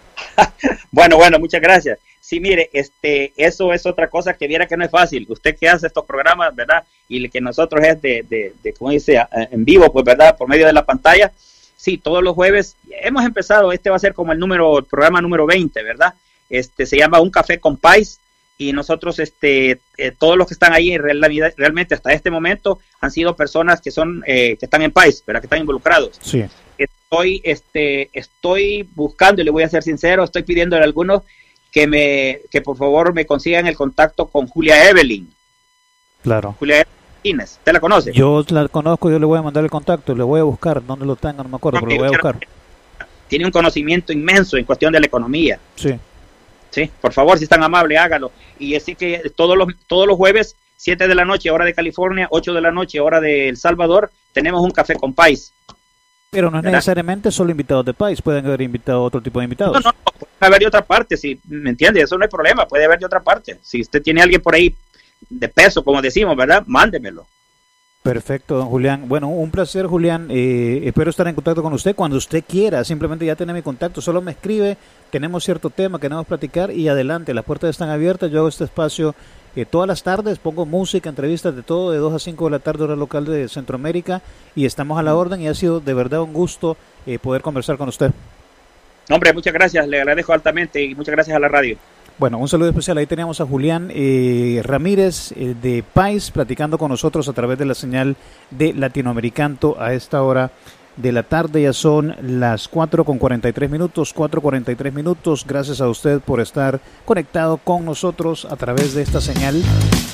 Bueno, bueno, muchas gracias. Sí, mire, este, eso es otra cosa que viera que no es fácil. Usted que hace estos programas, ¿verdad? Y que nosotros es de, de, de como dice, en vivo, pues, ¿verdad? Por medio de la pantalla. Sí, todos los jueves hemos empezado, este va a ser como el número, el programa número veinte, ¿verdad? Este, se llama Un Café con P A I S, y nosotros, este, eh, todos los que están ahí, realmente, realmente hasta este momento, han sido personas que son, eh, que están en P A I S, ¿verdad? Que están involucrados. Sí. Estoy, este, estoy buscando, y le voy a ser sincero, estoy pidiendo a algunos que me, que por favor me consigan el contacto con Julia Evelyn. Claro. Julia Evelyn, ¿usted la conoce? Yo la conozco, yo le voy a mandar el contacto, le voy a buscar, donde lo tenga, no me acuerdo, no, pero lo voy a buscar. Tiene un conocimiento inmenso en cuestión de la economía. Sí. Sí, por favor, si es tan amable, hágalo. Y así que todos los, todos los jueves, siete de la noche, hora de California, ocho de la noche, hora de El Salvador, tenemos un café con P A I S. Pero no es ¿verdad? Necesariamente solo invitados de P A I S, pueden haber invitado otro tipo de invitados. No, no, no, puede haber de otra parte, si me entiende, eso no hay problema, puede haber de otra parte. Si usted tiene a alguien por ahí de peso, como decimos, ¿verdad? Mándemelo. Perfecto, don Julián. Bueno, un placer, Julián. Eh, espero estar en contacto con usted cuando usted quiera. Simplemente ya tiene mi contacto, solo me escribe, tenemos cierto tema, queremos platicar y adelante, las puertas están abiertas. Yo hago este espacio eh, todas las tardes, pongo música, entrevistas de todo, de dos a cinco de la tarde, hora local de Centroamérica, y estamos a la orden y ha sido de verdad un gusto eh, poder conversar con usted. No, hombre, muchas gracias, le agradezco altamente y muchas gracias a la radio. Bueno, un saludo especial. Ahí teníamos a Julián eh, Ramírez eh, de P A I S platicando con nosotros a través de la señal de Latinoamericano a esta hora de la tarde. Ya son las cuatro con cuarenta y tres minutos, cuatro cuarenta y tres minutos. Gracias a usted por estar conectado con nosotros a través de esta señal.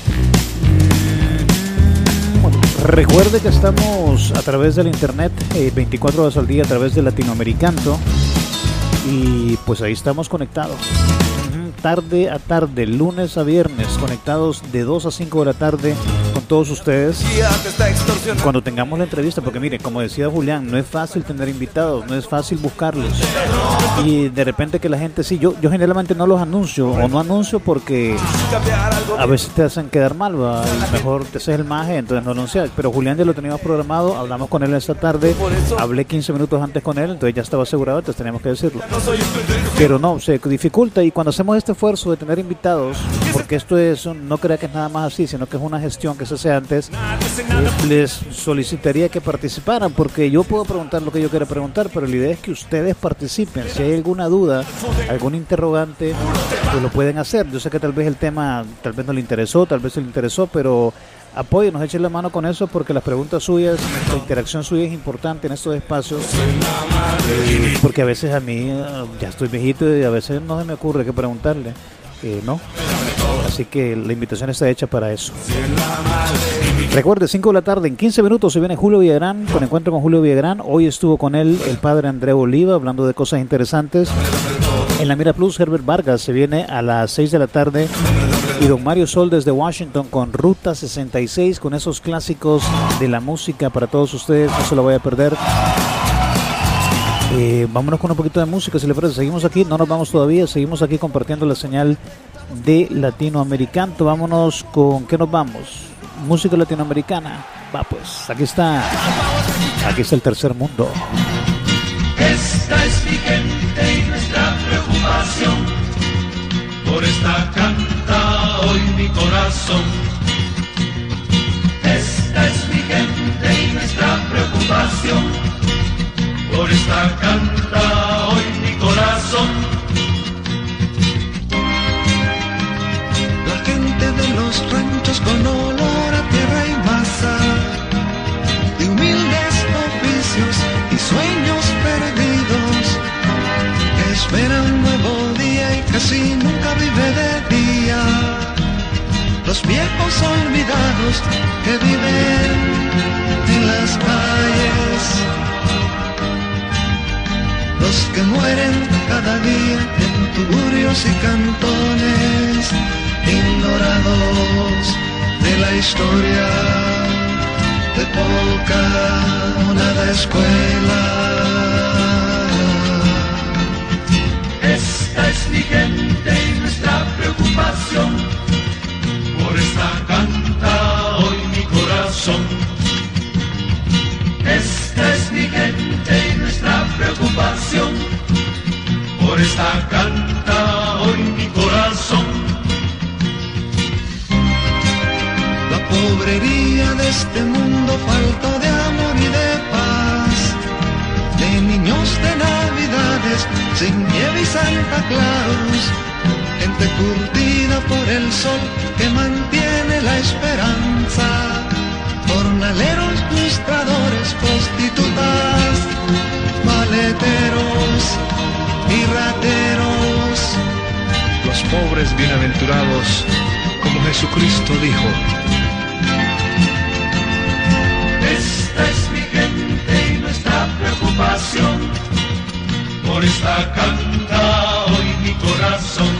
Bueno, recuerde que estamos a través del internet eh, veinticuatro horas al día a través de Latinoamericano y pues ahí estamos conectados. Tarde a tarde, lunes a viernes, conectados de dos a cinco de la tarde con todos ustedes. Cuando tengamos la entrevista, porque mire, como decía Julián, no es fácil tener invitados, no es fácil buscarlos. Y de repente que la gente, sí, yo, yo generalmente no los anuncio, o no anuncio porque a veces te hacen quedar mal, ¿va? Y mejor te haces el maje, entonces no anuncias. Pero Julián ya lo teníamos programado, hablamos con él esta tarde, hablé quince minutos antes con él, entonces ya estaba asegurado, entonces teníamos que decirlo. Pero no, se dificulta y cuando hacemos este esfuerzo de tener invitados, porque esto es, no crea que es nada más así, sino que es una gestión que se hace antes, eh, les solicitaría que participaran, porque yo puedo preguntar lo que yo quiera preguntar, pero la idea es que ustedes participen. Si hay alguna duda, algún interrogante, pues lo pueden hacer. Yo sé que tal vez el tema, tal vez no le interesó, tal vez se le interesó, pero apóyenos, echen la mano con eso, porque las preguntas suyas, la interacción suya es importante en estos espacios, eh, porque a veces a mí, ya estoy viejito y a veces no se me ocurre qué preguntarle, eh, ¿no? Así que la invitación está hecha para eso. Recuerde, cinco de la tarde, en quince minutos se viene Julio Villagrán, con encuentro con Julio Villagrán. Hoy estuvo con él el padre André Oliva, hablando de cosas interesantes. En la Mira Plus, Herbert Vargas se viene a las seis de la tarde. Y don Mario Sol desde Washington con Ruta sesenta y seis, con esos clásicos de la música para todos ustedes. No se lo voy a perder. Eh, vámonos con un poquito de música, si le parece. Seguimos aquí, no nos vamos todavía. Seguimos aquí compartiendo la señal de Latinoamericano. Vámonos con, ¿qué nos vamos? Música latinoamericana. Va pues, aquí está. Aquí está el tercer mundo. Esta es mi gente y nuestra preocupación. Por esta canta hoy mi corazón. Esta es mi gente y nuestra preocupación. Por esta canta hoy mi corazón. La gente de los ranchos con olor a tierra y masa, de humildes oficios y sueños perdidos, que espera un nuevo día y casi nunca vive de día. Los viejos olvidados que viven en las calles, los que mueren cada día en tuburios y cantones, ignorados de la historia, de poca o nada escuela. Esta es mi gente y nuestra preocupación. Por esta canta hoy mi corazón. Esta es mi gente y nuestra preocupación. Por esta canta hoy mi corazón. La pobrería de este mundo, falta de amor y de paz, de niños de navidades sin nieve y Santa Claus, gente curtida por el sol que mantiene la esperanza, jornaleros, ilustradores, prostitutas, maleteros y rateros. Los pobres bienaventurados, como Jesucristo dijo. Esta es mi gente y nuestra preocupación. Por esta canta hoy mi corazón.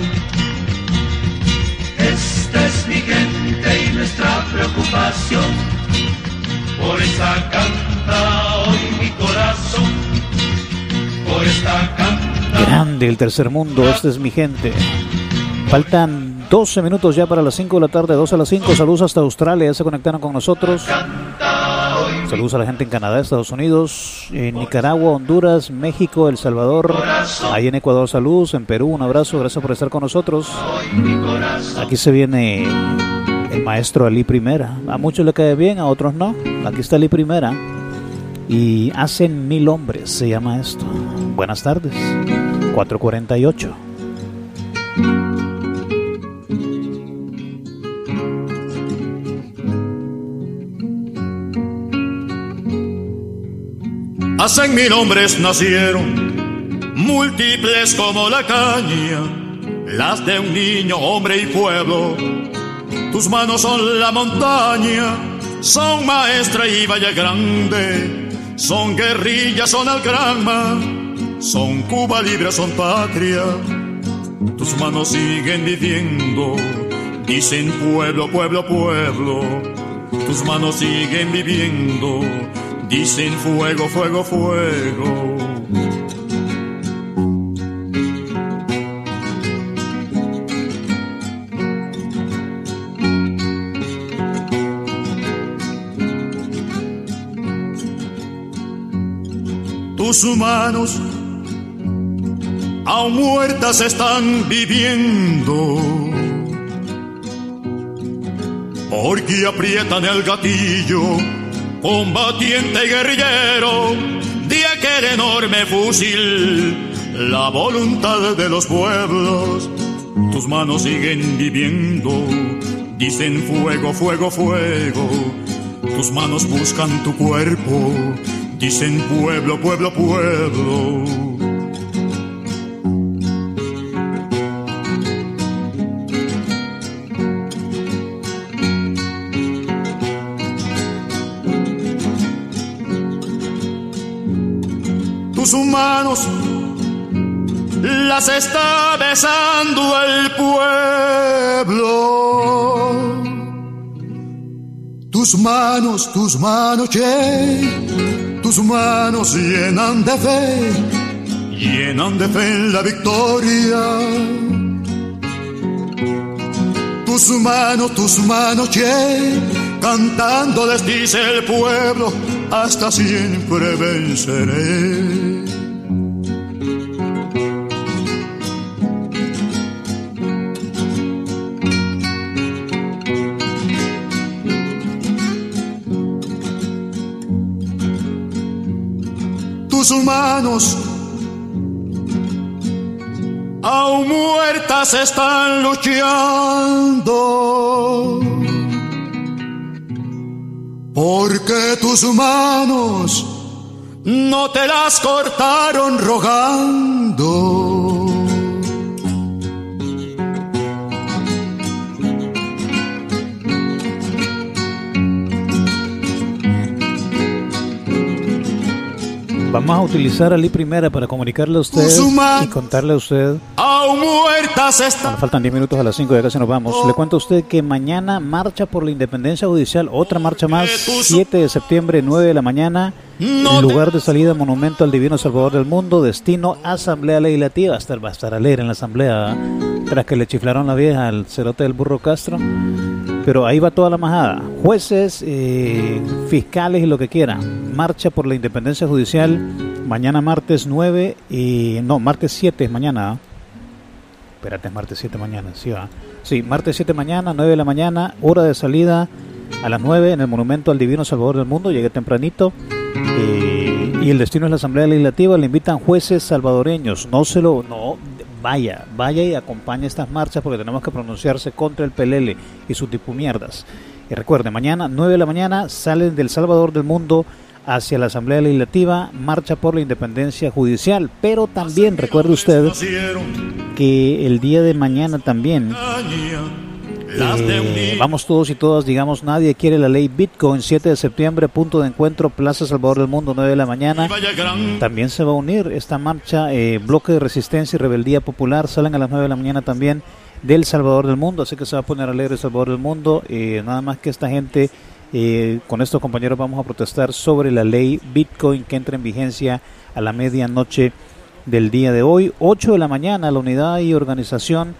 Esta es mi gente y nuestra preocupación. Por esta canta hoy mi corazón. Por esta canta. Grande el tercer mundo, este es mi gente. Faltan doce minutos ya para las cinco de la tarde, dos a las cinco. Saludos hasta Australia, ya se conectaron con nosotros. Saludos a la gente en Canadá, Estados Unidos, en Nicaragua, Honduras, México, El Salvador. Ahí en Ecuador, saludos. En Perú, un abrazo, gracias por estar con nosotros. Aquí se viene el maestro Ali Primera. A muchos le cae bien, a otros no. Aquí está Ali Primera. Y Hacen Mil Hombres, se llama esto. Buenas tardes. cuatro cuarenta y ocho. Hacen mil hombres nacieron, múltiples como la caña, las de un niño, hombre y pueblo. Tus manos son la montaña, son maestra y valle grande, son guerrilla, son algranma, son Cuba libre, son patria. Tus manos siguen viviendo, dicen pueblo, pueblo, pueblo. Tus manos siguen viviendo, dicen fuego, fuego, fuego. Tus manos aún muertas están viviendo, porque aprietan el gatillo, combatiente y guerrillero de aquel enorme fusil, la voluntad de los pueblos. Tus manos siguen viviendo, dicen fuego, fuego, fuego. Tus manos buscan tu cuerpo, dicen pueblo, pueblo, pueblo. tus manos las está besando el pueblo. Tus manos, tus manos, che, tus manos llenan de fe, llenan de fe en la victoria. Tus manos, tus manos, che, cantando les dice el pueblo, hasta siempre venceré. Tus manos aún muertas están luchando, porque tus manos no te las cortaron rogando. Vamos a utilizar a Lee Primera para comunicarle a usted y contarle a usted. Bueno, faltan diez minutos a las cinco, ya casi nos vamos. Le cuento a usted que mañana marcha por la independencia judicial, otra marcha más, siete de septiembre, nueve de la mañana. En lugar de salida, monumento al Divino Salvador del Mundo, destino Asamblea Legislativa. Hasta va a estar a leer en la Asamblea, tras que le chiflaron la vieja al cerote del Burro Castro. Pero ahí va toda la majada, jueces, eh, fiscales y lo que quieran. Marcha por la independencia judicial, mañana martes nueve, y no, martes siete es mañana. Espérate, es martes siete mañana, sí va. Sí, martes siete mañana, nueve de la mañana, hora de salida a las nueve en el monumento al Divino Salvador del Mundo. Llegué tempranito. Eh, y el destino es la Asamblea Legislativa. Le invitan jueces salvadoreños. No se lo, no, vaya, vaya y acompañe estas marchas, porque tenemos que pronunciarse contra el pelele y sus tipo mierdas. Y recuerde, mañana nueve de la mañana salen del Salvador del Mundo hacia la Asamblea Legislativa, marcha por la independencia judicial. Pero también recuerde usted que el día de mañana también Eh, vamos todos y todas, digamos, nadie quiere la ley Bitcoin. Siete de septiembre, punto de encuentro, Plaza Salvador del Mundo, nueve de la mañana. También se va a unir esta marcha, eh, bloque de resistencia y rebeldía popular. Salen a las nueve de la mañana también del Salvador del Mundo, así que se va a poner alegre el Salvador del Mundo. Eh, nada más que esta gente, eh, con estos compañeros vamos a protestar sobre la ley Bitcoin que entra en vigencia a la medianoche del día de hoy. Ocho de la mañana, la unidad y organización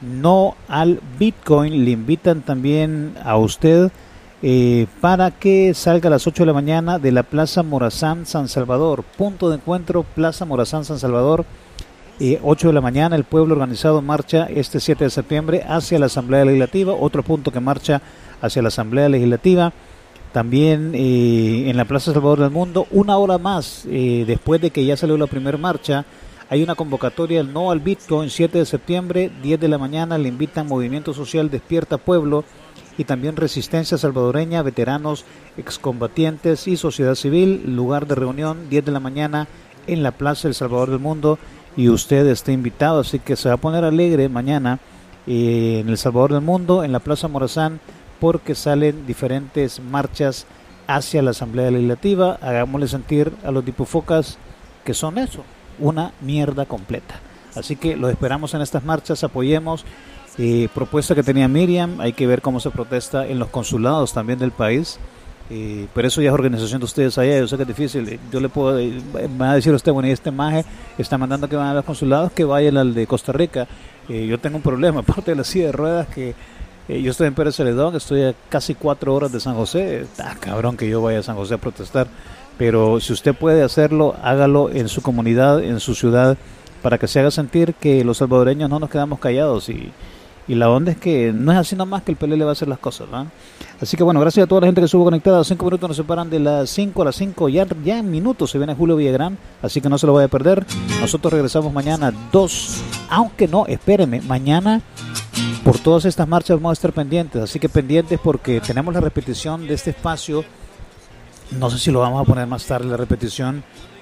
No al Bitcoin le invitan también a usted eh, para que salga a las ocho de la mañana de la Plaza Morazán San Salvador, punto de encuentro Plaza Morazán San Salvador. eh, ocho de la mañana el pueblo organizado marcha este siete de septiembre hacia la Asamblea Legislativa. Otro punto que marcha hacia la Asamblea Legislativa también eh, en la Plaza Salvador del Mundo. Una hora más eh, después de que ya salió la primera marcha, hay una convocatoria del No al Bitcoin, siete de septiembre, diez de la mañana. Le invitan Movimiento Social Despierta Pueblo y también Resistencia Salvadoreña, veteranos, excombatientes y sociedad civil. Lugar de reunión, diez de la mañana en la Plaza El Salvador del Mundo, y usted está invitado, así que se va a poner alegre mañana eh, en El Salvador del Mundo, en la Plaza Morazán, porque salen diferentes marchas hacia la Asamblea Legislativa. Hagámosle sentir a los dipufocas que son eso, una mierda completa. Así que los esperamos en estas marchas, apoyemos. Eh, propuesta que tenía Miriam, hay que ver cómo se protesta en los consulados también del país. Eh, pero eso ya es organización de ustedes allá, yo sé que es difícil. Yo le puedo, eh, me va a decir usted, bueno, y este maje está mandando que vayan a los consulados, que vayan al de Costa Rica. Eh, yo tengo un problema, aparte de la silla de ruedas, que eh, yo estoy en Pérez Celedón, estoy a casi cuatro horas de San José. Está cabrón que yo vaya a San José a protestar. Pero si usted puede hacerlo, hágalo en su comunidad, en su ciudad, para que se haga sentir que los salvadoreños no nos quedamos callados. Y, y la onda es que no es así nomás que el P L L va a hacer las cosas, ¿no? Así que bueno, gracias a toda la gente que estuvo conectada. Cinco minutos nos separan de las cinco a las cinco. Ya, ya en minutos se viene Julio Villagrán, así que no se lo vaya a perder. Nosotros regresamos mañana dos. Aunque no, espéreme, mañana por todas estas marchas vamos a estar pendientes. Así que pendientes porque tenemos la repetición de este espacio. No sé si lo vamos a poner más tarde, la repetición,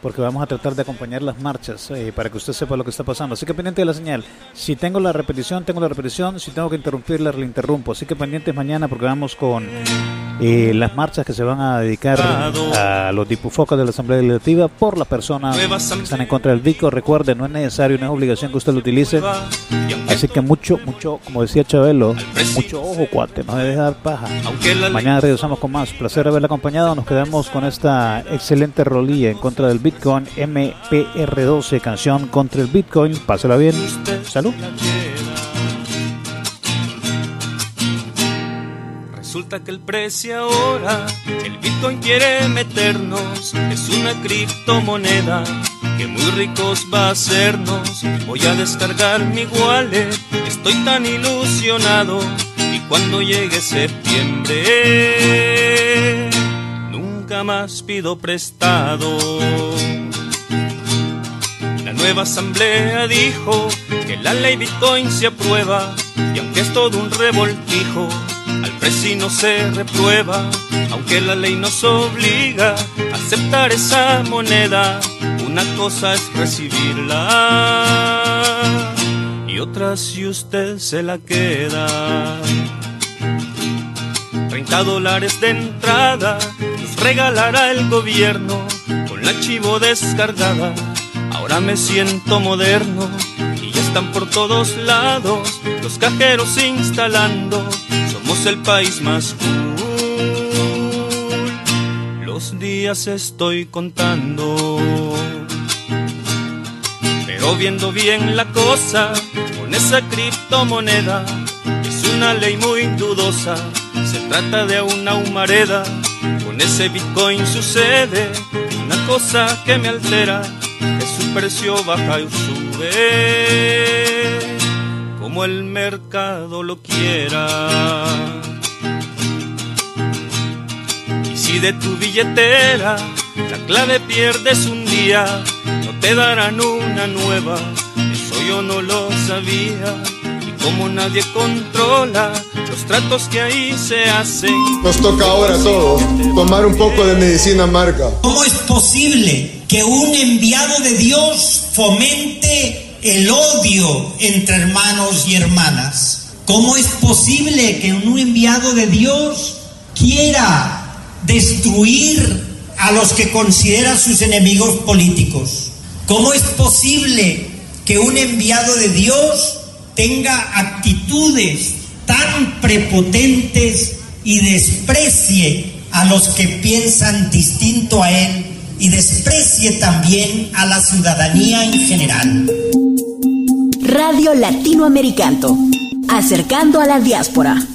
porque vamos a tratar de acompañar las marchas eh, para que usted sepa lo que está pasando. Así que pendiente de la señal. Si tengo la repetición, tengo la repetición. Si tengo que interrumpirla, la interrumpo. Así que pendientes mañana porque vamos con eh, las marchas que se van a dedicar a los dipufocas de la Asamblea Legislativa por las personas que están en contra del Bitcoin. Recuerde, no es necesario, no es obligación que usted lo utilice. Así que mucho, mucho, como decía Chabelo, mucho ojo, cuate, no se deje dar paja. Mañana regresamos con más. Placer haberle acompañado. Nos quedamos con esta excelente rolilla en contra del Bitcoin, M P R doce, canción contra el Bitcoin. Pásela bien. Salud. Resulta que el precio ahora, el Bitcoin quiere meternos, es una criptomoneda que muy ricos va a hacernos. Voy a descargar mi wallet, estoy tan ilusionado, y cuando llegue septiembre nunca más pido prestado. La nueva asamblea dijo que la ley Bitcoin se aprueba, y aunque es todo un revoltijo, al presi no se reprueba. Aunque la ley nos obliga a aceptar esa moneda, una cosa es recibirla y otra si usted se la queda. Treinta dólares de entrada nos regalará el gobierno con la chivo descargada. Ahora me siento moderno y ya están por todos lados los cajeros instalando. Somos el país más cool. Los días estoy contando, pero viendo bien la cosa, con esa criptomoneda es una ley muy dudosa. Se trata de una humareda. Con ese Bitcoin sucede una cosa que me altera, que su precio baja y sube como el mercado lo quiera. Y si de tu billetera la clave pierdes un día, no te darán una nueva. Eso yo no lo sabía. Y como nadie controla los tratos que ahí se hacen, nos toca ahora a todos tomar un poco de medicina amarga. ¿Cómo es posible que un enviado de Dios fomente el odio entre hermanos y hermanas? ¿Cómo es posible que un enviado de Dios quiera destruir a los que considera sus enemigos políticos? ¿Cómo es posible que un enviado de Dios tenga actitudes tan prepotentes y desprecie a los que piensan distinto a él y desprecie también a la ciudadanía en general? Radio Latinoamericano, acercando a la diáspora.